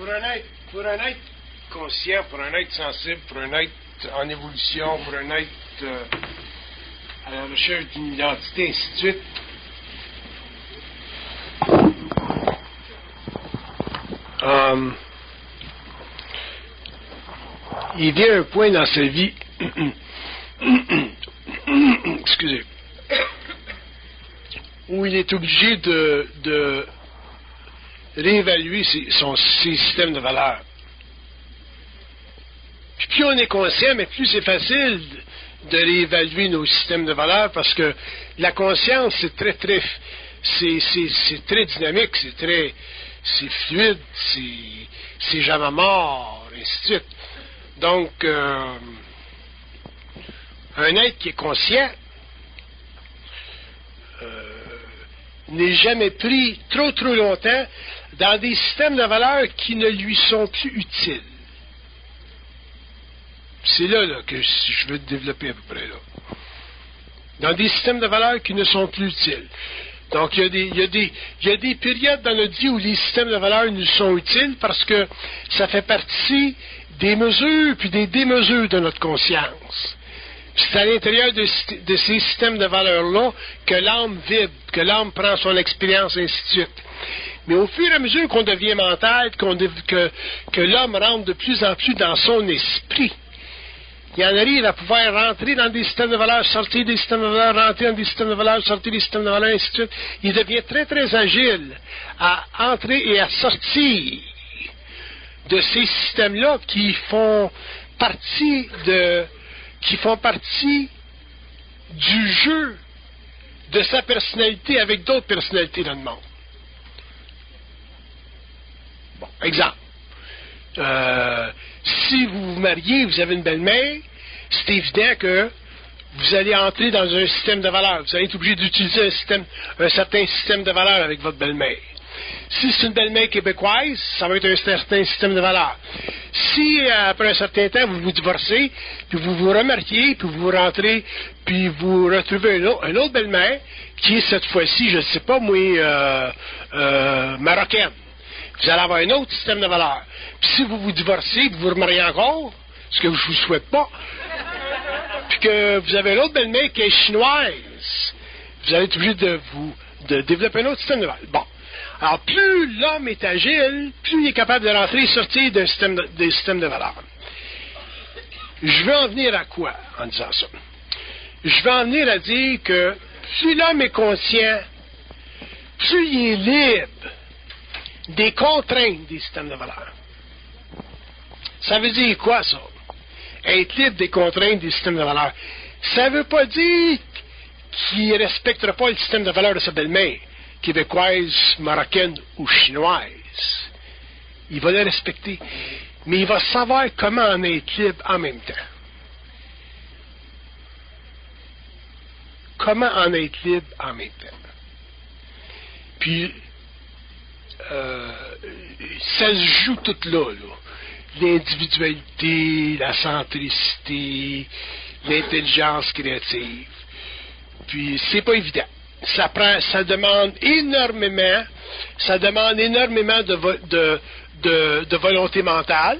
pour un être conscient, pour un être sensible, pour un être en évolution, pour un être à la recherche d'une identité, ainsi de suite, il vient un point dans sa vie excusez, où il est obligé de réévaluer ses systèmes de valeurs. Puis plus on est conscient, mais plus c'est facile de réévaluer nos systèmes de valeurs, parce que la conscience, c'est très dynamique, c'est fluide, c'est jamais mort, ainsi de suite. Donc, un être qui est conscient n'est jamais pris trop longtemps dans des systèmes de valeurs qui ne lui sont plus utiles. C'est là que je veux développer à peu près là. Dans des systèmes de valeurs qui ne sont plus utiles. Donc, il y a des périodes dans notre vie où les systèmes de valeurs nous sont utiles parce que ça fait partie des mesures puis des démesures de notre conscience. C'est à l'intérieur de ces systèmes de valeurs-là que l'âme vibre, que l'âme prend son expérience, ainsi de suite. Mais au fur et à mesure qu'on devient mental, que l'homme rentre de plus en plus dans son esprit, il en arrive à pouvoir rentrer dans des systèmes de valeurs, sortir des systèmes de valeurs, rentrer dans des systèmes de valeurs, sortir des systèmes de valeurs, ainsi de suite. Il devient très agile à entrer et à sortir de ces systèmes-là qui font partie du jeu de sa personnalité avec d'autres personnalités dans le monde. Bon, exemple. Si vous vous mariez, vous avez une belle-mère, c'est évident que vous allez entrer dans un système de valeurs. Vous allez être obligé d'utiliser un certain système de valeurs avec votre belle-mère. Si c'est une belle-mère québécoise, ça va être un certain système de valeurs. Si, après un certain temps, vous vous divorcez, puis vous vous remariez, puis vous rentrez, puis vous retrouvez une autre belle-mère, qui est cette fois-ci, je ne sais pas moi, marocaine. Vous allez avoir un autre système de valeurs. Puis si vous vous divorcez, vous vous remariez encore, ce que je ne vous souhaite pas, puis que vous avez une autre belle-mère qui est chinoise, vous allez être obligé de développer un autre système de valeurs. Bon. Alors, plus l'homme est agile, plus il est capable de rentrer et sortir des systèmes de valeurs. Je veux en venir à quoi en disant ça? Je veux en venir à dire que plus l'homme est conscient, plus il est libre des contraintes des systèmes de valeurs. Ça veut dire quoi, ça? Être libre des contraintes des systèmes de valeurs. Ça ne veut pas dire qu'il ne respectera pas le système de valeurs de sa belle-mère, québécoise, marocaine ou chinoise. Il va le respecter. Mais il va savoir comment en être libre en même temps. Comment en être libre en même temps. Puis, ça se joue tout là. L'individualité, la centricité, l'intelligence créative. Puis, c'est pas évident. Ça demande énormément de volonté mentale,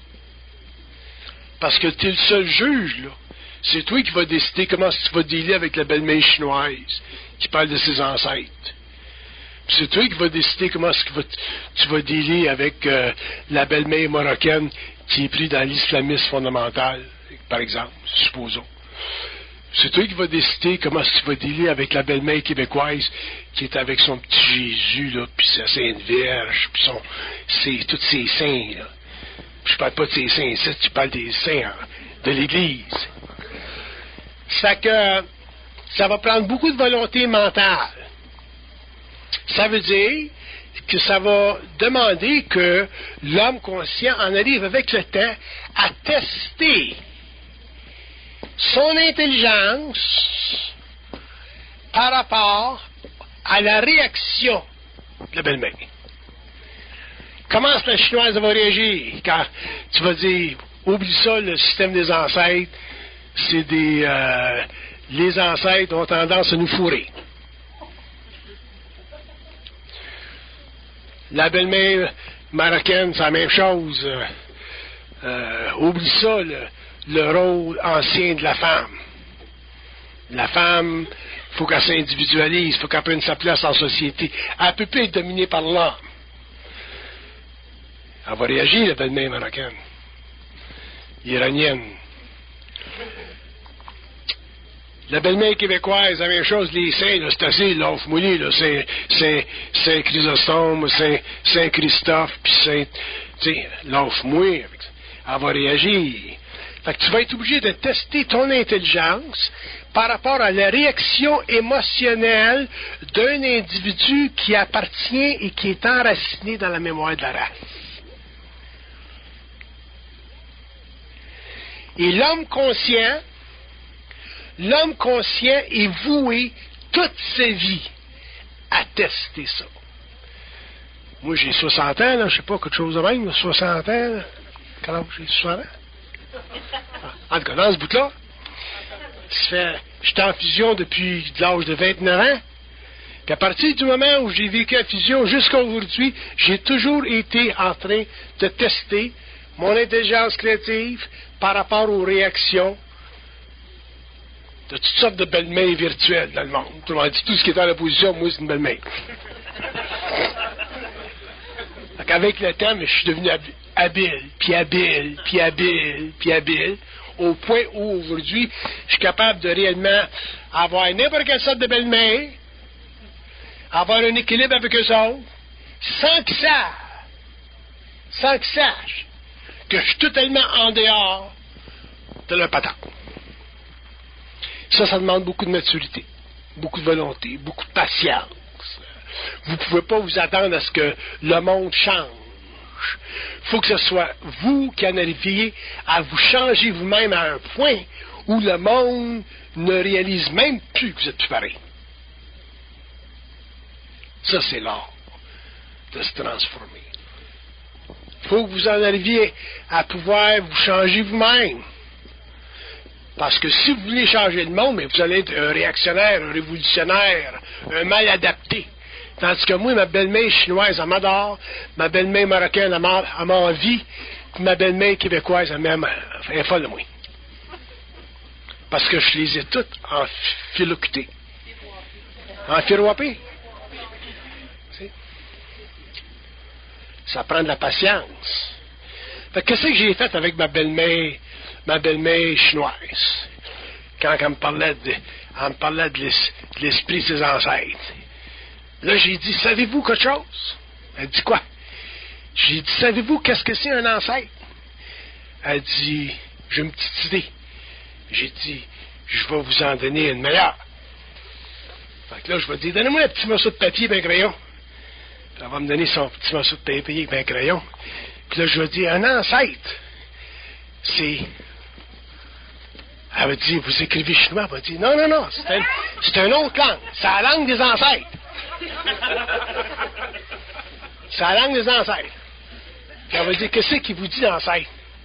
parce que tu es le seul juge, là. C'est toi qui vas décider comment tu vas dealer avec la belle-mère chinoise qui parle de ses ancêtres. Puis c'est toi qui vas décider comment tu vas dealer avec la belle-mère marocaine qui est prise dans l'islamisme fondamental, par exemple, supposons. C'est toi qui vas décider comment tu vas dealer avec la belle-mère québécoise qui est avec son petit Jésus, là, puis sa Sainte Vierge, puis tous ses saints, là. Puis je parle pas de ses saints ici, tu parles des saints de l'Église. Ça fait que ça va prendre beaucoup de volonté mentale. Ça veut dire que ça va demander que l'homme conscient en arrive avec le temps à tester son intelligence par rapport à la réaction de la belle-mère. Comment est-ce que la chinoise va réagir quand tu vas dire, oublie ça, le système des ancêtres, c'est les ancêtres ont tendance à nous fourrer. La belle-mère marocaine, c'est la même chose. Oublie ça, le rôle ancien de la femme. La femme, il faut qu'elle s'individualise, il faut qu'elle prenne sa place en société. Elle ne peut plus être dominée par l'homme. Elle va réagir, la belle-mère marocaine. Iranienne. La belle-mère québécoise, la même chose, les saints, là, c'est assez l'off-mouillé, là, Saint Chrysostome, Saint Christophe, puis Saint, tu sais, l'off-mouillé. Elle va réagir. Fait que tu vas être obligé de tester ton intelligence par rapport à la réaction émotionnelle d'un individu qui appartient et qui est enraciné dans la mémoire de la race. Et l'homme conscient est voué toute sa vie à tester ça. Moi, j'ai 60 ans, là, je sais pas, quelque chose de même, 60 ans. Là. Quel âge j'ai 60 ans? En tout cas, dans ce bout-là, j'étais en fusion depuis l'âge de 29 ans. Puis à partir du moment où j'ai vécu la fusion jusqu'à aujourd'hui, j'ai toujours été en train de tester mon intelligence créative par rapport aux réactions de toutes sortes de belles-mères virtuelles dans le monde. Tout le monde dit tout ce qui est en opposition, moi, c'est une belle-mère. Avec le temps, je suis devenu habile, au point où aujourd'hui, je suis capable de réellement avoir n'importe quelle sorte de belle-mère, avoir un équilibre avec eux autres, sans qu'ils sachent que je suis totalement en dehors de leur patente. Ça demande beaucoup de maturité, beaucoup de volonté, beaucoup de patience. Vous ne pouvez pas vous attendre à ce que le monde change. Il faut que ce soit vous qui en arriviez à vous changer vous-même à un point où le monde ne réalise même plus que vous êtes plus pareil. Ça, c'est l'art de se transformer. Il faut que vous en arriviez à pouvoir vous changer vous-même. Parce que si vous voulez changer le monde, mais vous allez être un réactionnaire, un révolutionnaire, un mal adapté. Tandis que moi, ma belle-mère chinoise, elle m'adore, ma belle-mère marocaine, elle m'a envie, puis ma belle-mère québécoise, elle est folle de moi. Parce que je les ai toutes enfiloquetées. Enfiroipées. Ça prend de la patience. Fait que qu'est-ce que j'ai fait avec ma belle-mère chinoise? Quand elle me parlait de l'esprit de ses ancêtres. Là, j'ai dit, savez-vous quelque chose? Elle dit quoi? J'ai dit, savez-vous qu'est-ce que c'est un ancêtre? Elle dit, j'ai une petite idée. J'ai dit, je vais vous en donner une meilleure. Fait que là, je vais dire, donnez-moi un petit morceau de papier et un crayon. Puis elle va me donner son petit morceau de papier et un crayon. Puis là, je vais dire, un ancêtre, c'est... Elle va dire, vous écrivez chinois? Elle va dire, non, c'est une autre langue. C'est la langue des ancêtres. C'est la langue des ancêtres. Puis elle va dire, qu'est-ce qu'il vous dit, l'ancêtre?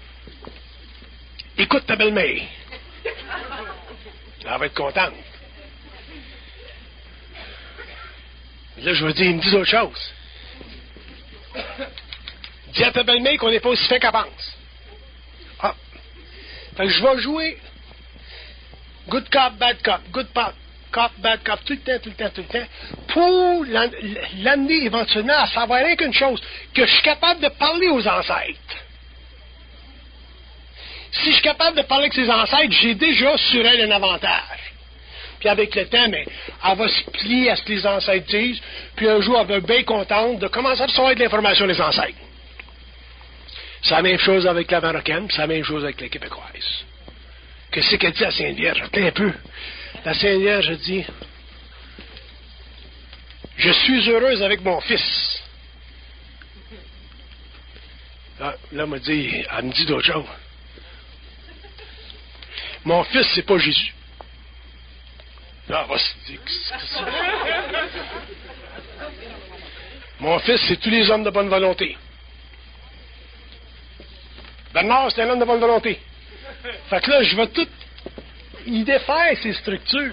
Écoute ta belle-mère. Elle va être contente. Là, je vais dire, il me dit autre chose. Dis à ta belle-mère qu'on n'est pas aussi fait qu'elle pense. Ah. Fait que je vais jouer good cop, bad cop, good cop, bad cop, tout le temps, pour l'amener éventuellement à savoir rien qu'une chose, que je suis capable de parler aux ancêtres. Si je suis capable de parler avec ses ancêtres, j'ai déjà sur elle un avantage. Puis avec le temps, mais elle va se plier à ce que les ancêtres disent, puis un jour, elle va être bien contente de commencer à recevoir de l'information des ancêtres. C'est la même chose avec la marocaine, puis c'est la même chose avec la québécoise. Qu'est-ce qu'elle dit à Sainte-Vierge? Attends un peu. La Sainte-Vierge dit, je suis heureuse avec mon fils. Là, elle me dit d'autres choses. Mon fils, c'est pas Jésus. Là, elle va se dire, mon fils, c'est tous les hommes de bonne volonté. Bernard, c'est un homme de bonne volonté. Fait que là, je vais tout y défaire ces structures,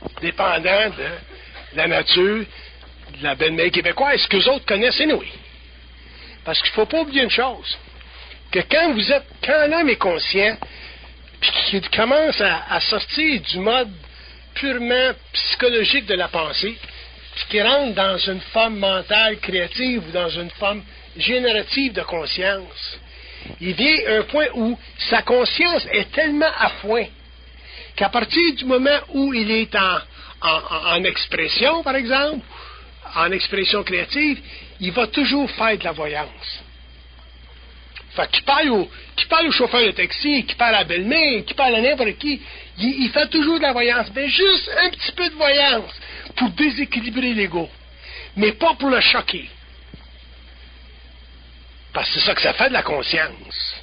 dépendant de la nature de la belle-mère québécoise, ce qu'eux autres connaissent, oui. Parce qu'il ne faut pas oublier une chose, que quand l'homme est conscient, puis qu'il commence à sortir du mode purement psychologique de la pensée, puis qu'il rentre dans une forme mentale créative ou dans une forme générative de conscience, il vient à un point où sa conscience est tellement à point qu'à partir du moment où il est en expression, par exemple, en expression créative, il va toujours faire de la voyance. Fait qu'il parle au chauffeur de taxi, qu'il parle à la belle-mère, qu'il parle à n'importe qui, il fait toujours de la voyance, mais juste un petit peu de voyance pour déséquilibrer l'ego, mais pas pour le choquer. Parce que c'est ça que ça fait de la conscience.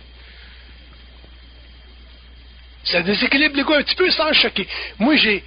Ça déséquilibre l'ego un petit peu sans le choquer. Moi, j'ai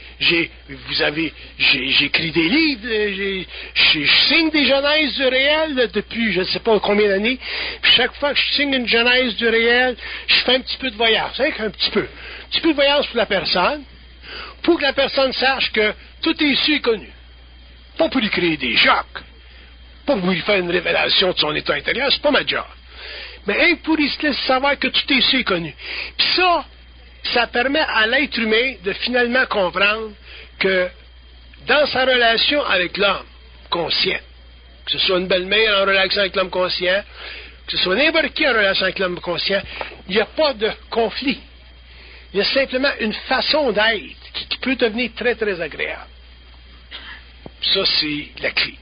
écrit des livres, je signe des genèses du réel là, depuis je ne sais pas combien d'années. Puis chaque fois que je signe une genèse du réel, je fais un petit peu de voyance, un petit peu de voyance pour la personne, pour que la personne sache que tout est su et connu. Pas pour lui créer des chocs, pas pour lui faire une révélation de son état intérieur, c'est pas ma job. Mais pour lui laisser savoir que tout est su et connu. Puis ça permet à l'être humain de finalement comprendre que dans sa relation avec l'homme conscient, que ce soit une belle-mère en relation avec l'homme conscient, que ce soit n'importe qui en relation avec l'homme conscient, il n'y a pas de conflit. Il y a simplement une façon d'être qui peut devenir très, très agréable. Ça, c'est la clé.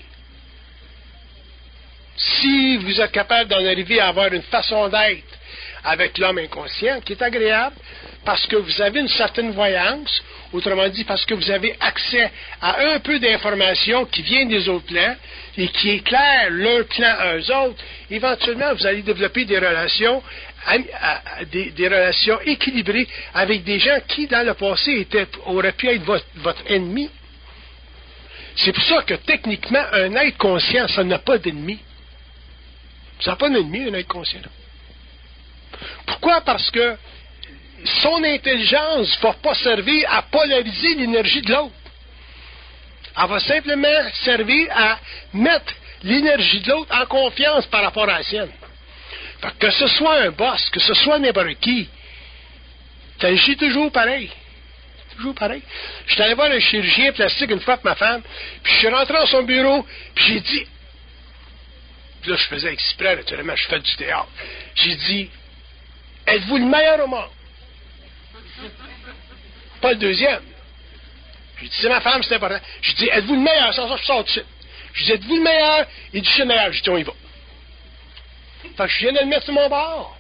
Si vous êtes capable d'en arriver à avoir une façon d'être avec l'homme inconscient, qui est agréable, parce que vous avez une certaine voyance, autrement dit, parce que vous avez accès à un peu d'informations qui viennent des autres plans et qui éclairent leur plan à eux autres, éventuellement, vous allez développer des relations, des relations équilibrées avec des gens qui, dans le passé, auraient pu être votre ennemi. C'est pour ça que, techniquement, un être conscient, ça n'a pas d'ennemi. Ça n'a pas d'ennemi, un être conscient. Pourquoi? Parce que son intelligence ne va pas servir à polariser l'énergie de l'autre. Elle va simplement servir à mettre l'énergie de l'autre en confiance par rapport à la sienne. Que ce soit un boss, que ce soit n'importe qui, tu agis toujours pareil. Toujours pareil. Je suis allé voir un chirurgien plastique une fois avec ma femme, puis je suis rentré dans son bureau, puis j'ai dit, puis là je faisais exprès, naturellement, je fais du théâtre. J'ai dit, êtes-vous le meilleur au monde? Pas le deuxième. J'ai dit, c'est ma femme, c'est important. J'ai dit, êtes-vous le meilleur? Sans ça, je sors de suite. J'ai dit, êtes-vous le meilleur? Il dit, je suis le meilleur. J'ai dit, on y va. Fait que je viens de le mettre sur mon bord.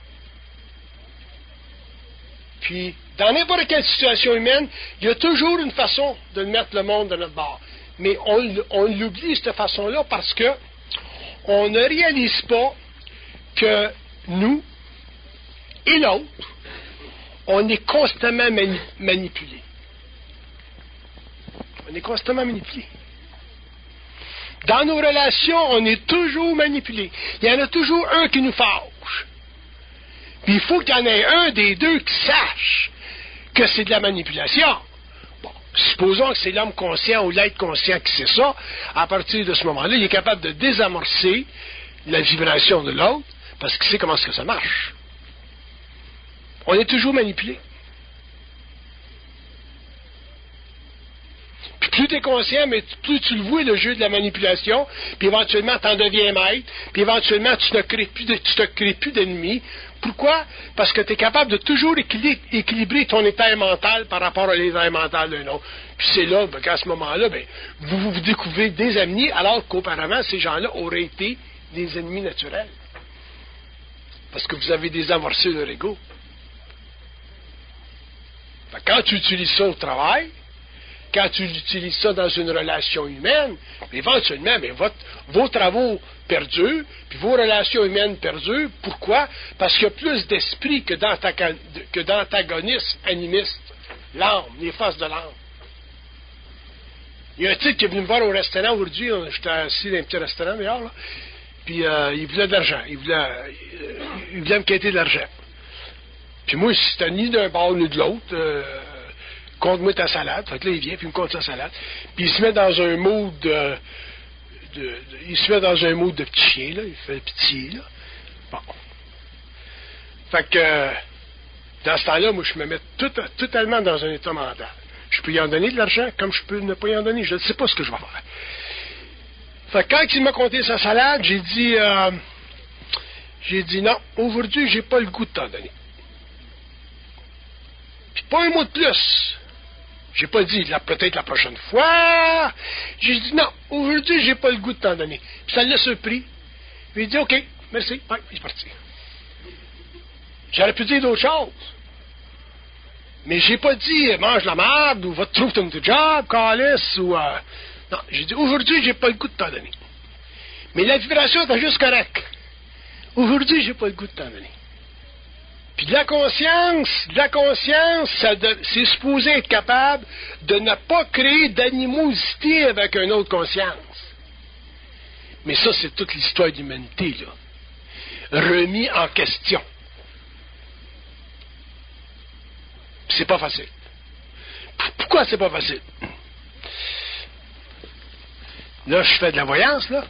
Puis, dans n'importe quelle situation humaine, il y a toujours une façon de mettre le monde de notre bord. Mais on l'oublie, cette façon-là, parce que on ne réalise pas que nous et l'autre, on est constamment manipulé. On est constamment manipulé. Dans nos relations, on est toujours manipulé. Il y en a toujours un qui nous fâche. Puis il faut qu'il y en ait un des deux qui sache que c'est de la manipulation. Bon, supposons que c'est l'homme conscient ou l'être conscient qui sait ça. À partir de ce moment-là, il est capable de désamorcer la vibration de l'autre parce qu'il sait comment est-ce que ça marche. On est toujours manipulé. Puis plus tu es conscient, mais plus tu le vois, le jeu de la manipulation, puis éventuellement, tu en deviens maître, puis éventuellement, tu ne te crées plus d'ennemis. Pourquoi? Parce que tu es capable de toujours équilibrer ton état mental par rapport à l'état mental d'un autre. Puis c'est là qu'à ce moment-là, vous découvrez des amis, alors qu'auparavant, ces gens-là auraient été des ennemis naturels. Parce que vous avez désamorcé leur ego. Quand tu utilises ça au travail, quand tu utilises ça dans une relation humaine, éventuellement, vos travaux perdurent, puis vos relations humaines perdurent. Pourquoi? Parce qu'il y a plus d'esprit que d'antagonisme animiste. L'âme, les forces de l'âme. Il y a un type qui est venu me voir au restaurant aujourd'hui, j'étais assis dans un petit restaurant d'ailleurs, là, puis il voulait de l'argent. Il voulait me quitter de l'argent. Puis moi, c'était ni d'un bord ni de l'autre. Compte-moi ta salade. Fait que là, il vient, puis il me compte sa salade. Puis il se met dans un mood de petit chien, là. Il fait pitié, là. Bon. Fait que, dans ce temps-là, moi, je me mets totalement dans un état mental. Je peux y en donner de l'argent, comme je peux ne pas y en donner. Je ne sais pas ce que je vais faire. Fait que quand il m'a compté sa salade, j'ai dit non, aujourd'hui, j'ai pas le goût de t'en donner. Puis pas un mot de plus. J'ai pas dit peut-être la prochaine fois. J'ai dit non, aujourd'hui, j'ai pas le goût de t'en donner. Puis ça l'a surpris. Puis il dit OK, merci. Ouais, il est parti. J'aurais pu dire d'autres choses. Mais j'ai pas dit mange la merde ou va te trouver ton job, calice ou non, j'ai dit aujourd'hui, j'ai pas le goût de t'en donner. Mais la vibration était juste correcte. Aujourd'hui, j'ai pas le goût de t'en donner. Puis de la conscience, c'est supposé être capable de ne pas créer d'animosité avec une autre conscience. Mais ça, c'est toute l'histoire de l'humanité, là. Remis en question. C'est pas facile. Pourquoi c'est pas facile? Là, je fais de la voyance, là.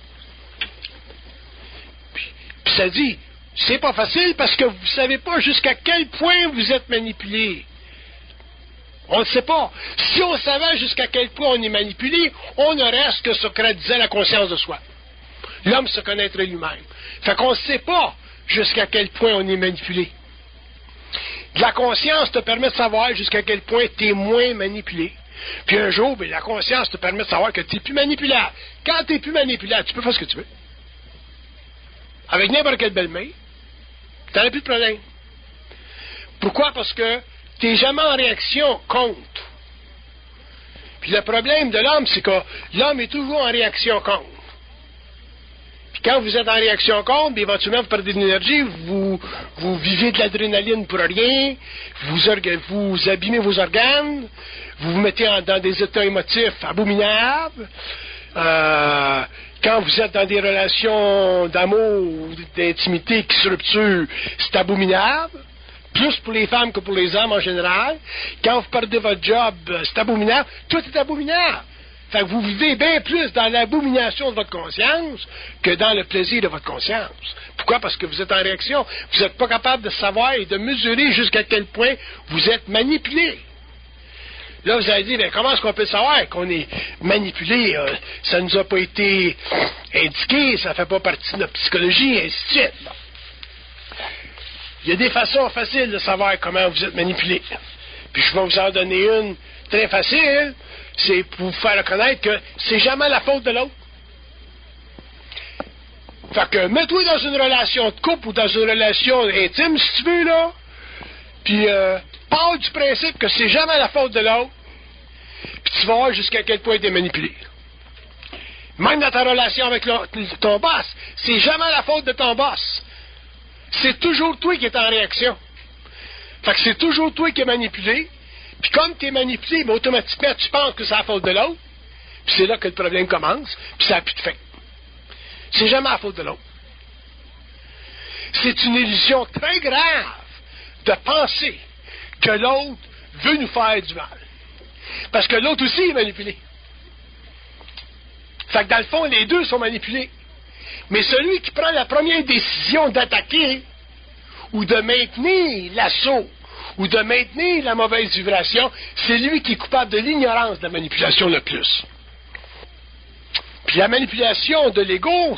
Puis ça dit, c'est pas facile parce que vous ne savez pas jusqu'à quel point vous êtes manipulé. On ne sait pas. Si on savait jusqu'à quel point on est manipulé, on aurait ce que Socrate disait, la conscience de soi. L'homme se connaîtrait lui-même. Fait qu'on ne sait pas jusqu'à quel point on est manipulé. La conscience te permet de savoir jusqu'à quel point tu es moins manipulé. Puis un jour, la conscience te permet de savoir que tu n'es plus manipulable. Quand tu n'es plus manipulable, tu peux faire ce que tu veux. Avec n'importe quelle belle-main, tu n'en as plus de problème. Pourquoi? Parce que tu n'es jamais en réaction contre. Puis le problème de l'homme, c'est que l'homme est toujours en réaction contre. Puis quand vous êtes en réaction contre, éventuellement vous perdez de l'énergie, vous vivez de l'adrénaline pour rien, vous abîmez vos organes, vous vous mettez dans des états émotifs abominables. Quand vous êtes dans des relations d'amour ou d'intimité qui se rupturent, c'est abominable. Plus pour les femmes que pour les hommes en général. Quand vous perdez votre job, c'est abominable. Tout est abominable. Fait que vous vivez bien plus dans l'abomination de votre conscience que dans le plaisir de votre conscience. Pourquoi? Parce que vous êtes en réaction. Vous n'êtes pas capable de savoir et de mesurer jusqu'à quel point vous êtes manipulé. Là, vous allez dire, comment est-ce qu'on peut savoir qu'on est manipulé? Ça ne nous a pas été indiqué, ça ne fait pas partie de notre psychologie, et ainsi de suite. Bon. Il y a des façons faciles de savoir comment vous êtes manipulé. Puis je vais vous en donner une très facile, c'est pour vous faire reconnaître que c'est jamais la faute de l'autre. Fait que mets-toi dans une relation de couple ou dans une relation intime, si tu veux, là, puis pars du principe que c'est jamais la faute de l'autre, puis tu vas voir jusqu'à quel point tu es manipulé. Même dans ta relation avec ton boss, c'est jamais la faute de ton boss. C'est toujours toi qui es en réaction. Fait que c'est toujours toi qui es manipulé, puis comme tu es manipulé, ben, automatiquement, tu penses que c'est la faute de l'autre, puis c'est là que le problème commence, puis ça n'a plus de fin. C'est jamais la faute de l'autre. C'est une illusion très grave de penser que l'autre veut nous faire du mal. Parce que l'autre aussi est manipulé. Fait que dans le fond, les deux sont manipulés. Mais celui qui prend la première décision d'attaquer ou de maintenir l'assaut ou de maintenir la mauvaise vibration, c'est lui qui est coupable de l'ignorance de la manipulation le plus. Puis la manipulation de l'ego,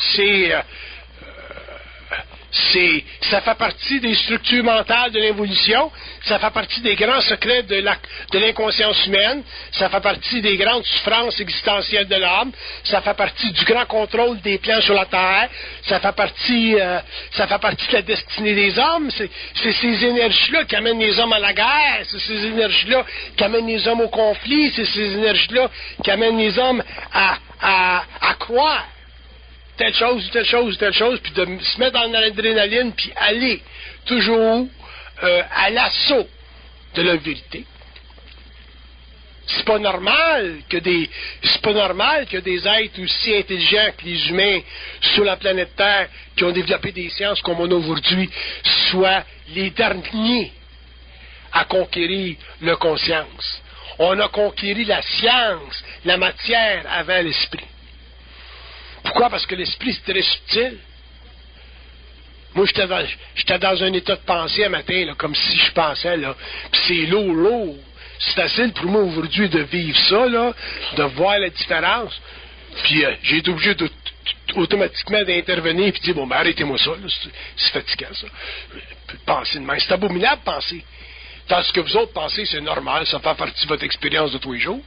ça fait partie des structures mentales de l'évolution, ça fait partie des grands secrets de l'inconscience humaine, ça fait partie des grandes souffrances existentielles de l'homme, ça fait partie du grand contrôle des plans sur la Terre, ça fait partie de la destinée des hommes, c'est ces énergies-là qui amènent les hommes à la guerre, c'est ces énergies-là qui amènent les hommes au conflit, c'est ces énergies-là qui amènent les hommes à croire telle chose, puis de se mettre dans l'adrénaline, puis aller toujours à l'assaut de la vérité. C'est pas normal que des êtres aussi intelligents que les humains sur la planète Terre, qui ont développé des sciences comme on a aujourd'hui, soient les derniers à conquérir la conscience. On a conquéri la science, la matière avant l'esprit. Pourquoi? Parce que l'esprit, c'est très subtil. Moi, j'étais dans un état de pensée un matin, là, comme si je pensais, là. Puis c'est lourd. C'est facile pour moi aujourd'hui de vivre ça, là, de voir la différence. Puis j'ai été obligé automatiquement d'intervenir et de dire, bon, ben arrêtez-moi ça, là, c'est fatigant, ça. Penser de même. C'est abominable, penser. Tandis que vous autres pensez, c'est normal, ça fait partie de votre expérience de tous les jours.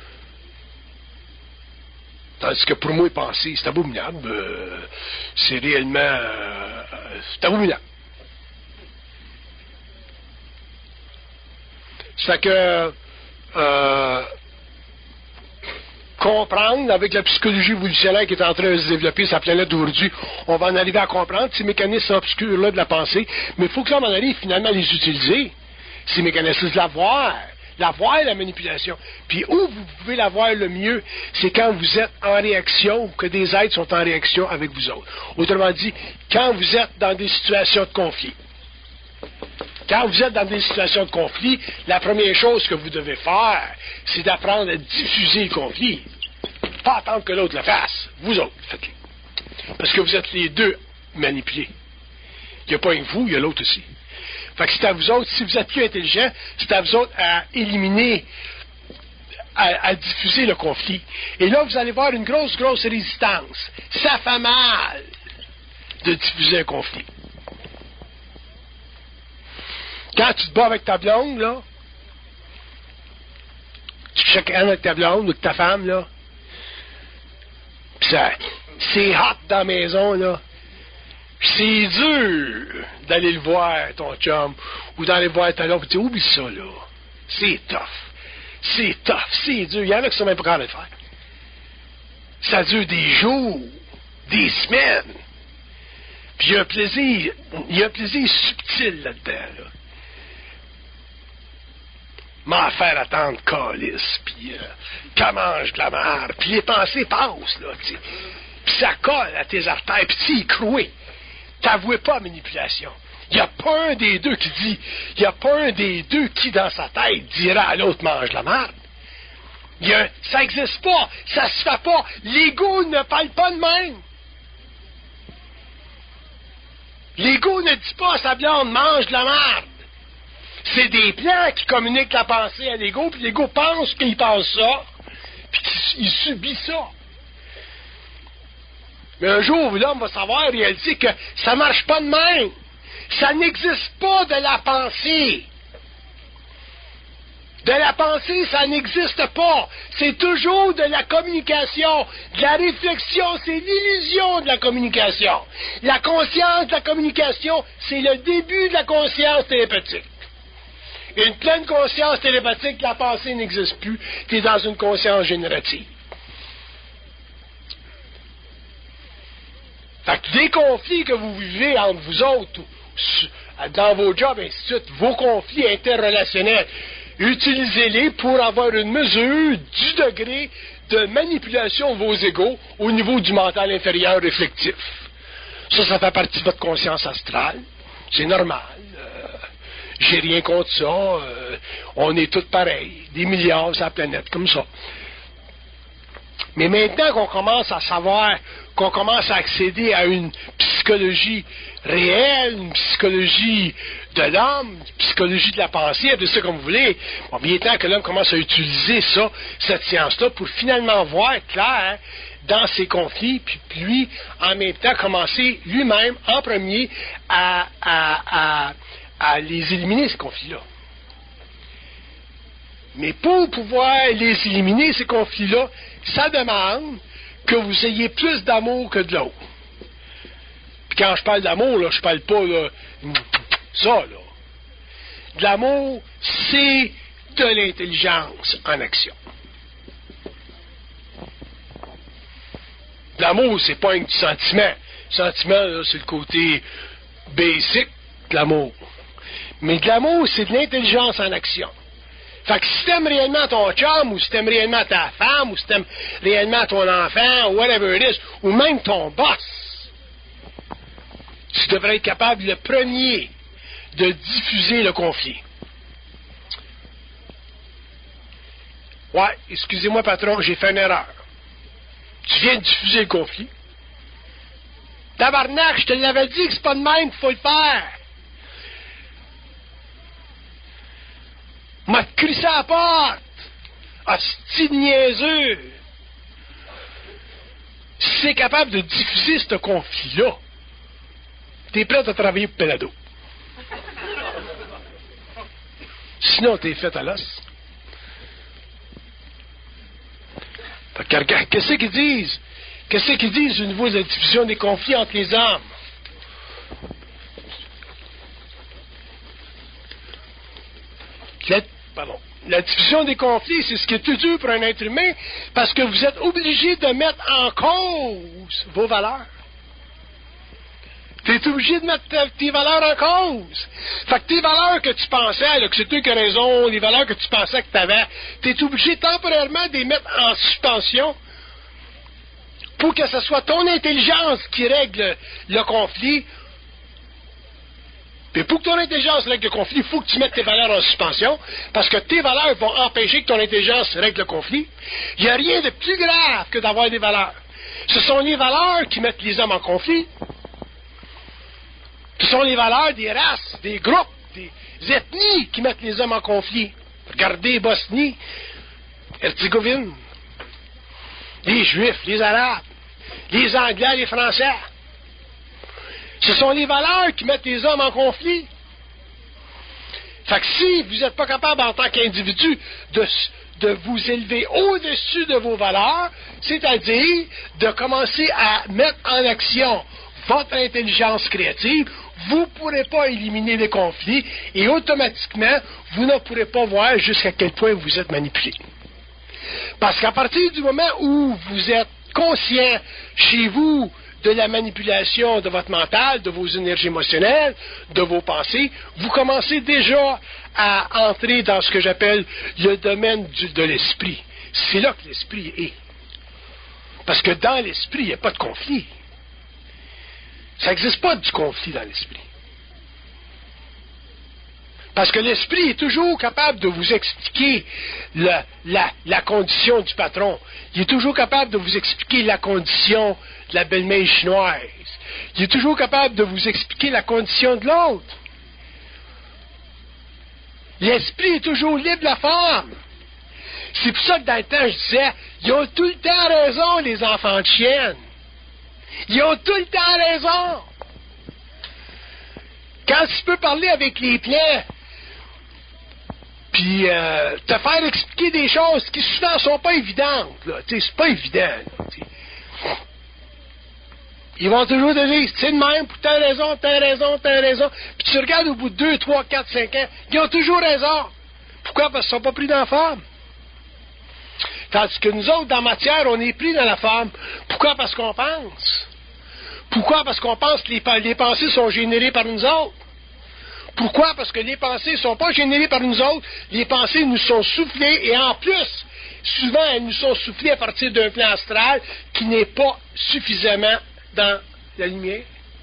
Tandis que pour moi, penser, c'est abominable. C'est réellement... c'est abominable. Ça fait que... comprendre, avec la psychologie évolutionnaire qui est en train de se développer sur la planète d'aujourd'hui, on va en arriver à comprendre ces mécanismes obscurs-là de la pensée, mais il faut que l'on en arrive finalement à les utiliser, ces mécanismes, la voir, la manipulation. Puis où vous pouvez la voir le mieux, c'est quand vous êtes en réaction, que des êtres sont en réaction avec vous autres. Autrement dit, quand vous êtes dans des situations de conflit. Quand vous êtes dans des situations de conflit, la première chose que vous devez faire, c'est d'apprendre à diffuser le conflit. Pas attendre que l'autre le fasse. Vous autres, faites-le. Parce que vous êtes les deux manipulés. Il n'y a pas un vous, il y a l'autre aussi. Fait que c'est à vous autres, si vous êtes plus intelligent, c'est à vous autres à éliminer, à diffuser le conflit. Et là, vous allez voir une grosse résistance. Ça fait mal de diffuser un conflit. Quand tu te bats avec ta blonde, là, tu chicanes avec ta blonde ou avec ta femme, là, pis ça, c'est hot dans la maison, là, pis c'est dur d'aller le voir, ton chum, ou d'aller voir ta blonde, pis tu dis, oublie ça, là, c'est tough, c'est dur, il y en a qui sont même pas capables de le faire. Ça dure des jours, des semaines, puis il y a un plaisir subtil là-dedans, là. M'en faire attendre calice, puis qu'elle mange de la merde, puis les pensées passent, là, tu sais. Puis ça colle à tes artères, puis tu y crois. T'avouais pas manipulation. Il n'y a pas un des deux qui dit, il n'y a pas un des deux qui, dans sa tête, dira à l'autre mange de la merde. Ça n'existe pas, ça se fait pas. L'ego ne parle pas de même. L'ego ne dit pas à sa blonde mange de la merde. C'est des plans qui communiquent la pensée à l'ego, puis l'ego pense qu'il pense ça, puis qu'il subit ça. Mais un jour, l'homme va savoir, réaliser que ça ne marche pas de même. Ça n'existe pas de la pensée. De la pensée, ça n'existe pas. C'est toujours de la communication, de la réflexion, c'est l'illusion de la communication. La conscience de la communication, c'est le début de la conscience télépathique. Une pleine conscience télépathique, la pensée n'existe plus, tu es dans une conscience générative. Fait que des conflits que vous vivez entre vous autres, dans vos jobs, ainsi de suite, vos conflits interrelationnels, utilisez-les pour avoir une mesure du degré de manipulation de vos égos au niveau du mental inférieur réflectif. Ça fait partie de votre conscience astrale. C'est normal. J'ai rien contre ça. On est tous pareils. Des milliards sur la planète, comme ça. Mais maintenant qu'on commence à savoir, qu'on commence à accéder à une psychologie réelle, une psychologie de l'homme, une psychologie de la pensée, appelez ça comme vous voulez, bon, bien temps que l'homme commence à utiliser ça, cette science-là, pour finalement voir clair dans ses conflits, puis lui, en même temps, commencer lui-même, en premier, à les éliminer, ces conflits-là. Mais pour pouvoir les éliminer, ces conflits-là, ça demande que vous ayez plus d'amour que de l'autre. Puis quand je parle d'amour, là, je parle pas là, ça, là. De l'amour, c'est de l'intelligence en action. De l'amour, c'est pas un petit sentiment. Le sentiment, là, c'est le côté basic de l'amour. Mais de l'amour, c'est de l'intelligence en action. Fait que si t'aimes réellement ton chum, ou si t'aimes réellement ta femme, ou si t'aimes réellement ton enfant, ou whatever it is, ou même ton boss, tu devrais être capable, le premier, de diffuser le conflit. Ouais, excusez-moi patron, j'ai fait une erreur. Tu viens de diffuser le conflit. Tabarnak, je te l'avais dit que c'est pas de même qu'il faut le faire. M'a crissé à la porte. Hostie de niaiseux. Si c'est capable de diffuser ce conflit-là, t'es prêt à travailler pour Pelado. Sinon, t'es fait à l'os. Qu'est-ce qu'ils disent? Qu'est-ce qu'ils disent au niveau de la diffusion des conflits entre les hommes? La diffusion des conflits, c'est ce qui est tout dur pour un être humain, parce que vous êtes obligé de mettre en cause vos valeurs. Tu es obligé de mettre tes valeurs en cause. Fait que tes valeurs que tu pensais, là, que c'est toi qui as raison, les valeurs que tu pensais que tu avais, tu es obligé temporairement de les mettre en suspension pour que ce soit ton intelligence qui règle le conflit. Puis pour que ton intelligence règle le conflit, il faut que tu mettes tes valeurs en suspension, parce que tes valeurs vont empêcher que ton intelligence règle le conflit. Il n'y a rien de plus grave que d'avoir des valeurs. Ce sont les valeurs qui mettent les hommes en conflit. Ce sont les valeurs des races, des groupes, des ethnies qui mettent les hommes en conflit. Regardez Bosnie, Herzégovine, les Juifs, les Arabes, les Anglais, les Français. Ce sont les valeurs qui mettent les hommes en conflit. Fait que si vous n'êtes pas capable en tant qu'individu de vous élever au-dessus de vos valeurs, c'est-à-dire de commencer à mettre en action votre intelligence créative, vous ne pourrez pas éliminer les conflits et automatiquement, vous ne pourrez pas voir jusqu'à quel point vous êtes manipulé. Parce qu'à partir du moment où vous êtes conscient chez vous de la manipulation de votre mental, de vos énergies émotionnelles, de vos pensées, vous commencez déjà à entrer dans ce que j'appelle le domaine de l'esprit. C'est là que l'esprit est. Parce que dans l'esprit, il n'y a pas de conflit. Ça n'existe pas du conflit dans l'esprit. Parce que l'esprit est toujours capable de vous expliquer la condition du patron. Il est toujours capable de vous expliquer la condition de la belle-mère chinoise. Il est toujours capable de vous expliquer la condition de l'autre. L'esprit est toujours libre de la forme. C'est pour ça que dans le temps, je disais, ils ont tout le temps raison, les enfants de chiennes. Ils ont tout le temps raison. Quand tu peux parler avec les plaies, puis te faire expliquer des choses qui souvent ne sont pas évidentes, là. C'est pas évident. Là, ils vont toujours te dire, c'est de même, pour t'as raison, t'as raison, t'as raison. Puis tu regardes au bout de 2, 3, 4, 5 ans, ils ont toujours raison. Pourquoi? Parce qu'ils ne sont pas pris dans la forme. Tandis que nous autres, dans la matière, on est pris dans la forme. Pourquoi? Parce qu'on pense. Pourquoi? Parce qu'on pense que les pensées sont générées par nous autres. Pourquoi? Parce que les pensées ne sont pas générées par nous autres. Les pensées nous sont soufflées et en plus, souvent, elles nous sont soufflées à partir d'un plan astral qui n'est pas suffisamment dans la lumière.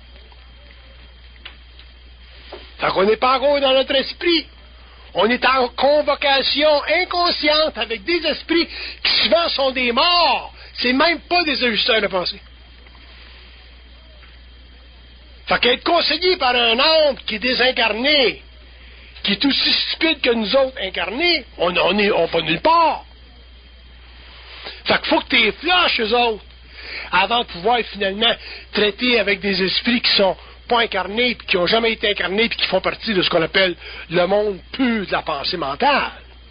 Fait qu'on n'est pas encore dans notre esprit. On est en convocation inconsciente avec des esprits qui souvent sont des morts. C'est même pas des ajusteurs de pensée. Fait qu'être conseillé par un homme qui est désincarné, qui est aussi stupide que nous autres incarnés, on va nulle part. Fait qu'il faut que tu les flushes, eux autres, avant de pouvoir finalement traiter avec des esprits qui sont pas incarnés, puis qui n'ont jamais été incarnés, puis qui font partie de ce qu'on appelle le monde pur de la pensée mentale.